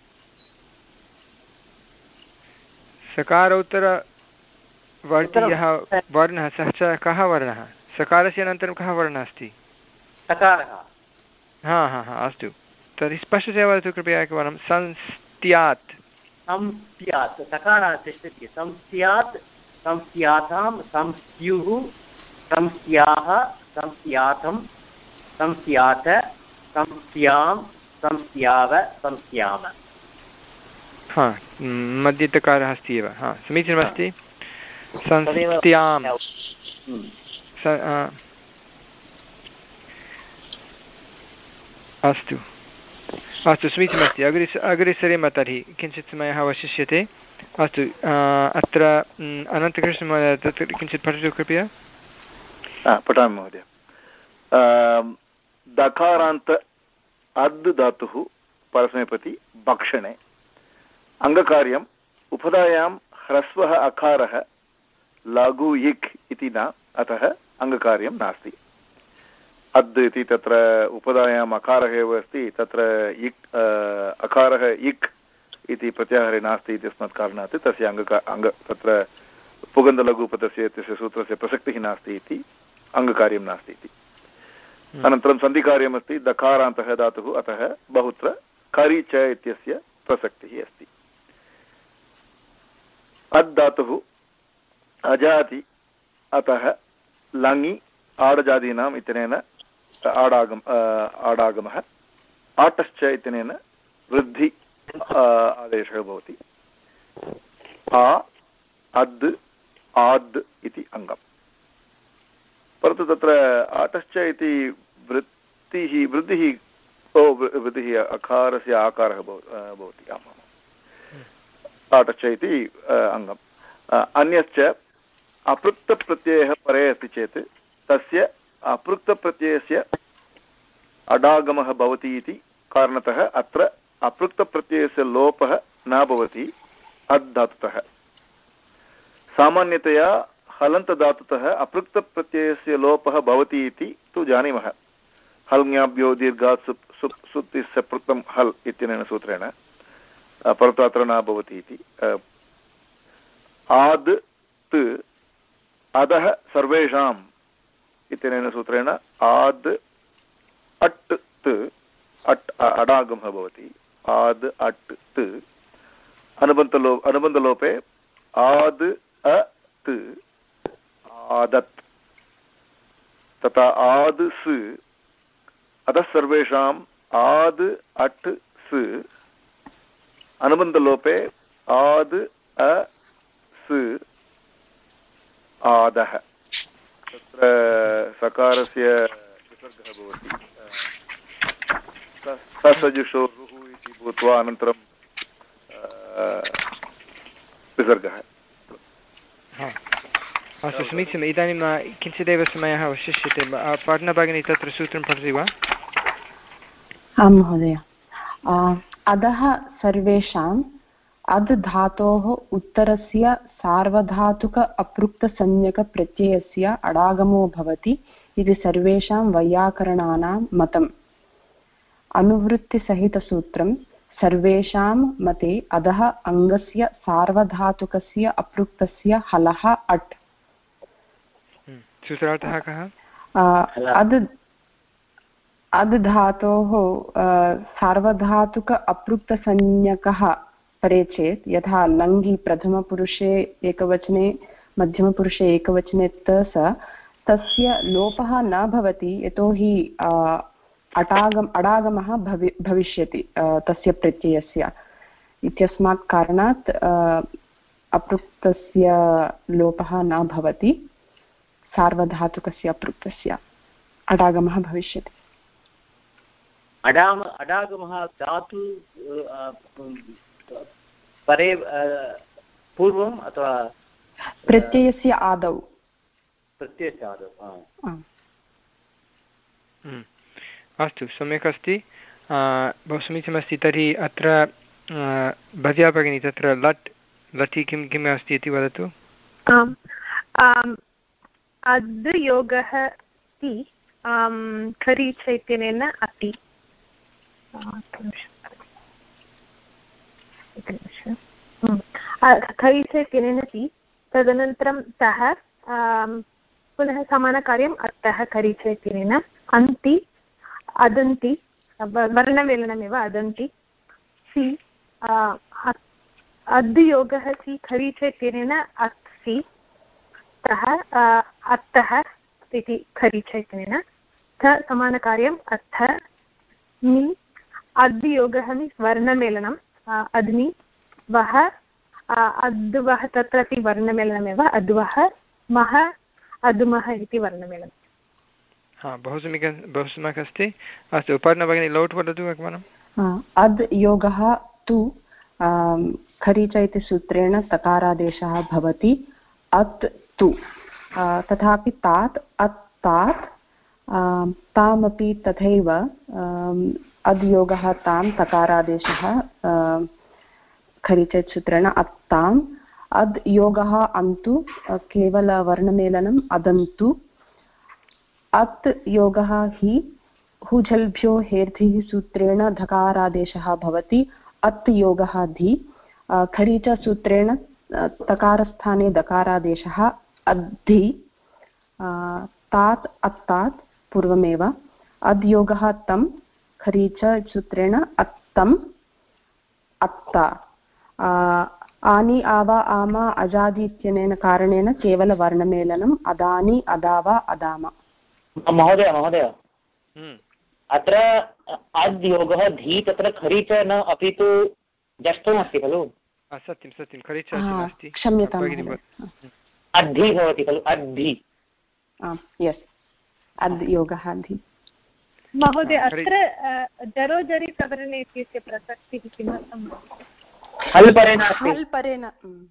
[SPEAKER 1] सकारोत्तरवर्ति यः वर्णः सः च कः वर्णः? सकारस्य अनन्तरं कः वर्णः अस्ति?
[SPEAKER 5] सकारः।
[SPEAKER 1] हा हा हा अस्तु तर्हि स्पष्टतया वदतु कृपया एकवारं। संस्त्यात्
[SPEAKER 5] संस्यात् सकारः तिष्ठति संस्यात् संस्यातां संस्युः संस्याः संस्यातं संस्यात संस्यां संस्याव संस्याम।
[SPEAKER 1] हा मध्यतकारः अस्ति एव। हा समीचीनमस्ति। संस्त्याम् अस्तु अस्तु समीचीनमस्ति। अग्रे अग्रे सरेम तर्हि किञ्चित् समयः अवशिष्यते। अस्तु अत्र अनन्तकृष्णमहोदय तत्र किञ्चित् पठतु कृपया।
[SPEAKER 6] पठामि महोदय। दकारान्त अद् धातुः परस्मैपदी भक्षणे अङ्गकार्यम् उपधायां ह्रस्वः अकारः लघु इक् इति न अतः अङ्गकार्यं नास्ति। अद् इति तत्र उपधायाम् अकारः एव अस्ति तत्र इक् अकारः इक् इति प्रत्याहारे नास्ति इत्यस्मात् कारणात् तस्य अङ्गका अङ्ग तत्र पुगन्धलघुपदस्य तस्य सूत्रस्य प्रसक्तिः नास्ति इति अङ्गकार्यं नास्ति इति। अनन्तरं सन्धिकार्यमस्ति दकारान्तः धातुः अतः बहुत्र करि च इत्यस्य प्रसक्तिः अस्ति। अद् धातुः अजाति अतः लङि आडजादीनाम् इत्यनेन आडागम आडागमः आटश्च इत्यनेन वृद्धि आदेशः भवति। आ अद् आद् इति अङ्गम्। परन्तु तत्र आटश्च इति वृत्तिः वृद्धिः ओ वृद्धिः अकारस्य आकारः भवति। आमाम् आटश्च इति अङ्गम्। अन्यश्च अपृक्तप्रत्ययः परे अस्ति चेत् तस्य अपृक्तप्रत्ययस्य अडागमः भवति इति कारणतः अत्र अपृक्तप्रत्ययस्य लोपः न भवति अद् धातुतः। सामान्यतया हलन्तधातुतः अपृक्तप्रत्ययस्य लोपः भवति इति तु जानीमः। हल्ङ्याभ्यो दीर्घात् सुप् सुप् सुप्तिस्य पृक्तं हल् इत्यनेन सूत्रेण, परन्तु अत्र न भवति इति। आद् त् अधः सर्वेषाम् इत्यनेन सूत्रेण आद् अट् त् अट् अडागमः भवति। आद् अट् त् अनुबन्धलो अनुबन्धलोपे आद् अ त् आदत् तथा आद् स् अतः सर्वेषाम् आद् अट् स् अनुबन्धलोपे आद् अ स् आदः। तत्र सकारस्य विसर्गः भवति ससजुषो रुः इति भूत्वा अनन्तरं विसर्गः।
[SPEAKER 1] अस्तु समीचीनम्। इदानीं किञ्चिदेव समयः अवशिष्यते। पाठनभगिनी तत्र सूत्रं पठति वा?
[SPEAKER 4] आं महोदय। अधः सर्वेषाम् अद् धातोः उत्तरस्य सार्वधातुक अपृक्तसंज्ञकप्रत्ययस्य अडागमो भवति इति सर्वेषां वैयाकरणानां मतम्। अनुवृत्तिसहितसूत्रं सर्वेषां मते अधः अङ्गस्य सार्वधातुकस्य अपृक्तस्य हलः अट्।
[SPEAKER 1] सूत्रार्थः कः?
[SPEAKER 4] अद् अद् धातोः सार्वधातुक अपृक्तसंज्ञकः परे चेत् यथा लङ्घि प्रथमपुरुषे एकवचने मध्यमपुरुषे एकवचने त स तस्य लोपः न भवति यतोहि अटागम अडागमः भवि भविष्यति तस्य प्रत्ययस्य इत्यस्मात् कारणात् अपृक्तस्य लोपः न भवति सार्वधातुकस्य अपृक्तस्य अडागमः भविष्यति।
[SPEAKER 5] अडाम अडागमः धातु परे पूर्वम् अथवा
[SPEAKER 4] प्रत्ययस्य आदौ
[SPEAKER 5] प्रत्ययस्य आदौ।
[SPEAKER 1] अस्तु सम्यक् अस्ति। बहु समीचीनमस्ति। तर्हि अत्र भव्या भगिनी तत्र लट् लटि किं किम् अस्ति इति वदतु।
[SPEAKER 2] आम् आम् अद् योगः ति खरीच इत्यनेन अति खरीच इत्यनेन ति तदनन्तरं तः पुनः समानकार्यम् अर्थः खरीच इत्यनेन अन्ति अदन्ति वर्णमेलनमेव अदन्ति सि अद् योगः सि खरीच इत्यनेन अस्ति तः अर्थः इति खरीच इत्यनेन थ समानकार्यम् अर्थ नि अद् योगः मीन्स् वर्णमेलनम् अद्नि वः अद्वः तत्रापि वर्णमेलनमेव अद्वः मः अधुमः इति वर्णमेलनं।
[SPEAKER 1] हा बहु सम्यक् बहु सम्यक् अस्ति। अस्तु उपर्णा भगिनी लोट् वदतु एकवारम्।
[SPEAKER 4] अद् योगः तु खरीच इति सूत्रेण तकारादेशः भवति अत् तु तथापि तात् अत् तात् तामपि तथैव अद् योगः तां तकारादेशः खरीच सूत्रेण अत्ताम् अद् योगः अन्तु केवलवर्णमेलनम् अदन्तु अत् योगः हि हुझल्भ्यो हेर्धिः सूत्रेण धकारादेशः भवति अत् योगः धि खरीच सूत्रेण तकारस्थाने दकारादेशः अद्धि तात् अत्तात् पूर्वमेव अद् योगः तं खरीच सूत्रेण अत्तम् अत्ता आनि आवा आमा अजादि इत्यनेन कारणेन केवलवर्णमेलनम् अदानि अदावा अदाम।
[SPEAKER 3] महोदय महोदय अत्र अद् योगः धी तत्र खरीच न अपि तु जष्टमस्ति खलु?
[SPEAKER 1] सत्यं सत्यं खरीच अस्ति।
[SPEAKER 4] क्षम्यतां
[SPEAKER 3] अद्धि भवति खलु अद्धि।
[SPEAKER 4] यस् अद् योगः अद्धि।
[SPEAKER 2] महोदय अत्र जरोजरि सवर्णे इत्यस्य प्रसक्तिः किमर्थं?
[SPEAKER 3] हल् परेण
[SPEAKER 4] हल् परेण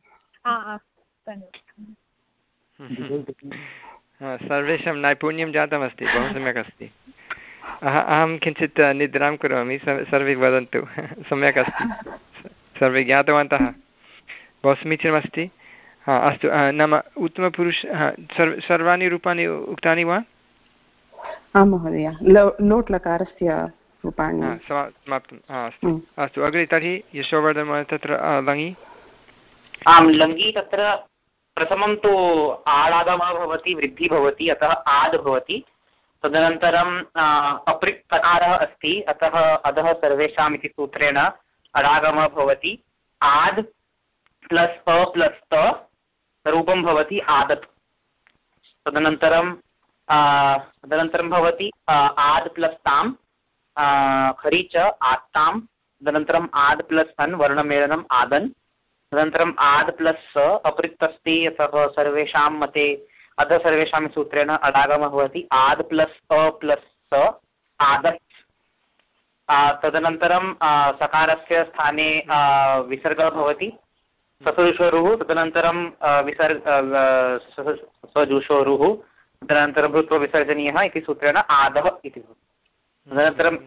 [SPEAKER 1] सर्वेषां नैपुण्यं जातमस्ति बहु सम्यक् अस्ति। अहं किञ्चित् निद्रां करोमि सर्वे वदन्तु सम्यक् अस्ति सर्वे ज्ञातवन्तः बहु समीचीनमस्ति। हा अस्तु नाम उत्तमपुरुष सर्वाणि रूपाणि उक्तानि वा?
[SPEAKER 4] आं महोदय लोट् लकारस्य रूपाणि
[SPEAKER 1] समाप्तं। अस्तु अस्तु अग्रे तर्हि यशोवर्धन तत्र लङि।
[SPEAKER 3] आं लङि तत्र प्रथमं तु आडागमः भवति वृद्धिः भवति अतः आद् भवति तदनन्तरम् अपृक् तकारः अस्ति अतः अधः सर्वेषाम् इति सूत्रेण अडागमः भवति आद् प्लस् अ प्लस् त रूपं भवति आदत् तदनन्तरं तदनन्तरं भवति आद् प्लस् ताम् खरीच आत्तां तदनन्तरम् आद् प्लस् अन् वर्णमेलनम् आदन् तदनन्तरम् आद् प्लस् स अपृक् अस्ति अतः सर्वेषां मते अधः सर्वेषां सूत्रेण अडागमः भवति आद् प्लस् अ प्लस् स आदत् तदनन्तरं सकारस्य स्थाने विसर्गः भवति ससजुषोरुः तदनन्तरं विसर्ग सजुषोरुः तदनन्तरं भूत्वा विसर्जनीयः इति सूत्रेण आदः इति भवति तदनन्तरं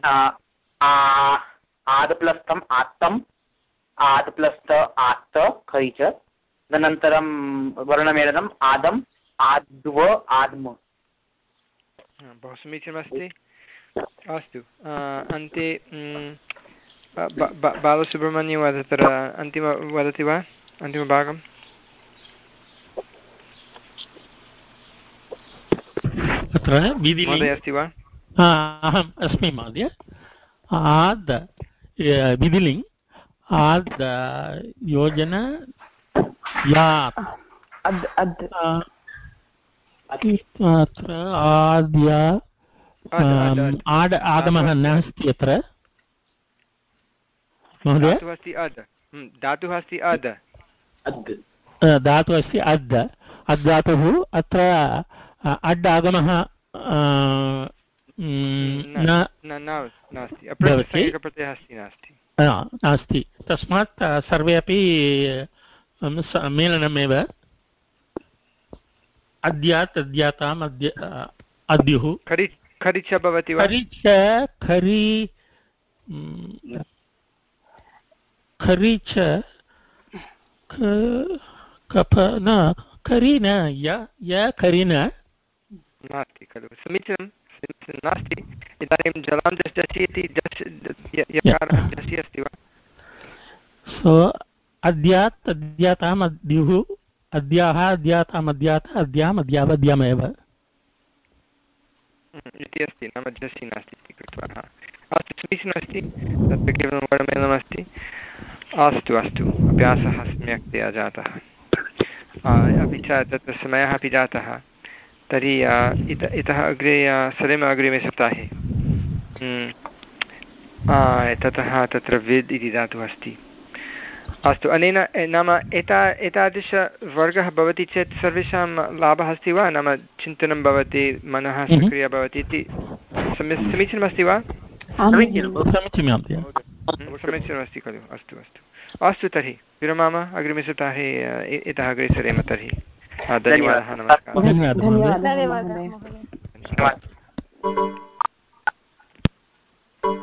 [SPEAKER 3] आद् प्लस् तम् आत्तम् आद् प्लस् त आत्त खरीच तदनन्तरं वर्णमेलनम् आदम् आद्व आद्म।
[SPEAKER 1] बहु समीचीनमस्ति। अस्तु अन्ते बालसुब्रह्मण्यं वा तत्र अन्तिम वदति वा अन्तिमभागं?
[SPEAKER 7] तत्र महोदय
[SPEAKER 1] अस्ति वा?
[SPEAKER 7] अहम् अस्मि महोदय। आद् विधिलिङ्ग् आद् योजन यात् अत्र आद्य आड् आगमः नास्ति अत्र महोदय।
[SPEAKER 1] धातुः अस्ति अद्
[SPEAKER 7] धातुः अस्ति अद् अद् धातुः अत्र अड् आगमः नास्ति तस्मात् सर्वे अपि मेलनमेव अद्यात् अद्याताम् अद्य अद्युः
[SPEAKER 1] खरीच भवति वा?
[SPEAKER 7] खरीच खरी खरीच कफ न करि न य य करि न
[SPEAKER 1] नास्ति खलु समीचीनं समीचीनं नास्ति। इदानीं जलां जस् जसि इति जस् यकारः जसि अस्ति वा?
[SPEAKER 7] सो अद्यात् अद्याताम् अद्युः अद्याः अद्याताम् अद्यात अद्याम् अद्यावद्यामेव
[SPEAKER 1] इति अस्ति, नाम जसि नास्ति इति कृत्वा। हा अस्तु समीचीनमस्ति, तत्र केवलं वर्णमेलनमस्ति। अस्तु अस्तु, अभ्यासः सम्यक्तया जातः, अपि च तत्र समयः अपि जातः। तर्हि इत इतः अग्रे सरेम अग्रिमे सप्ताहे। ततः तत्र विद् इति धातुः अस्ति। अस्तु, अनेन नाम एता एतादृशवर्गः भवति चेत् सर्वेषां लाभः अस्ति वा? नाम चिन्तनं भवति, मनः सक्रिया भवति इति समीचीनमस्ति वा? समीचीनमस्ति खलु? अस्तु अस्तु अस्तु, तर्हि विरमाम, अग्रिमे सप्ताहे इतः अग्रे सरेम तर्हि। धन्यवादः, नमस्कारः।
[SPEAKER 4] धन्यवादः।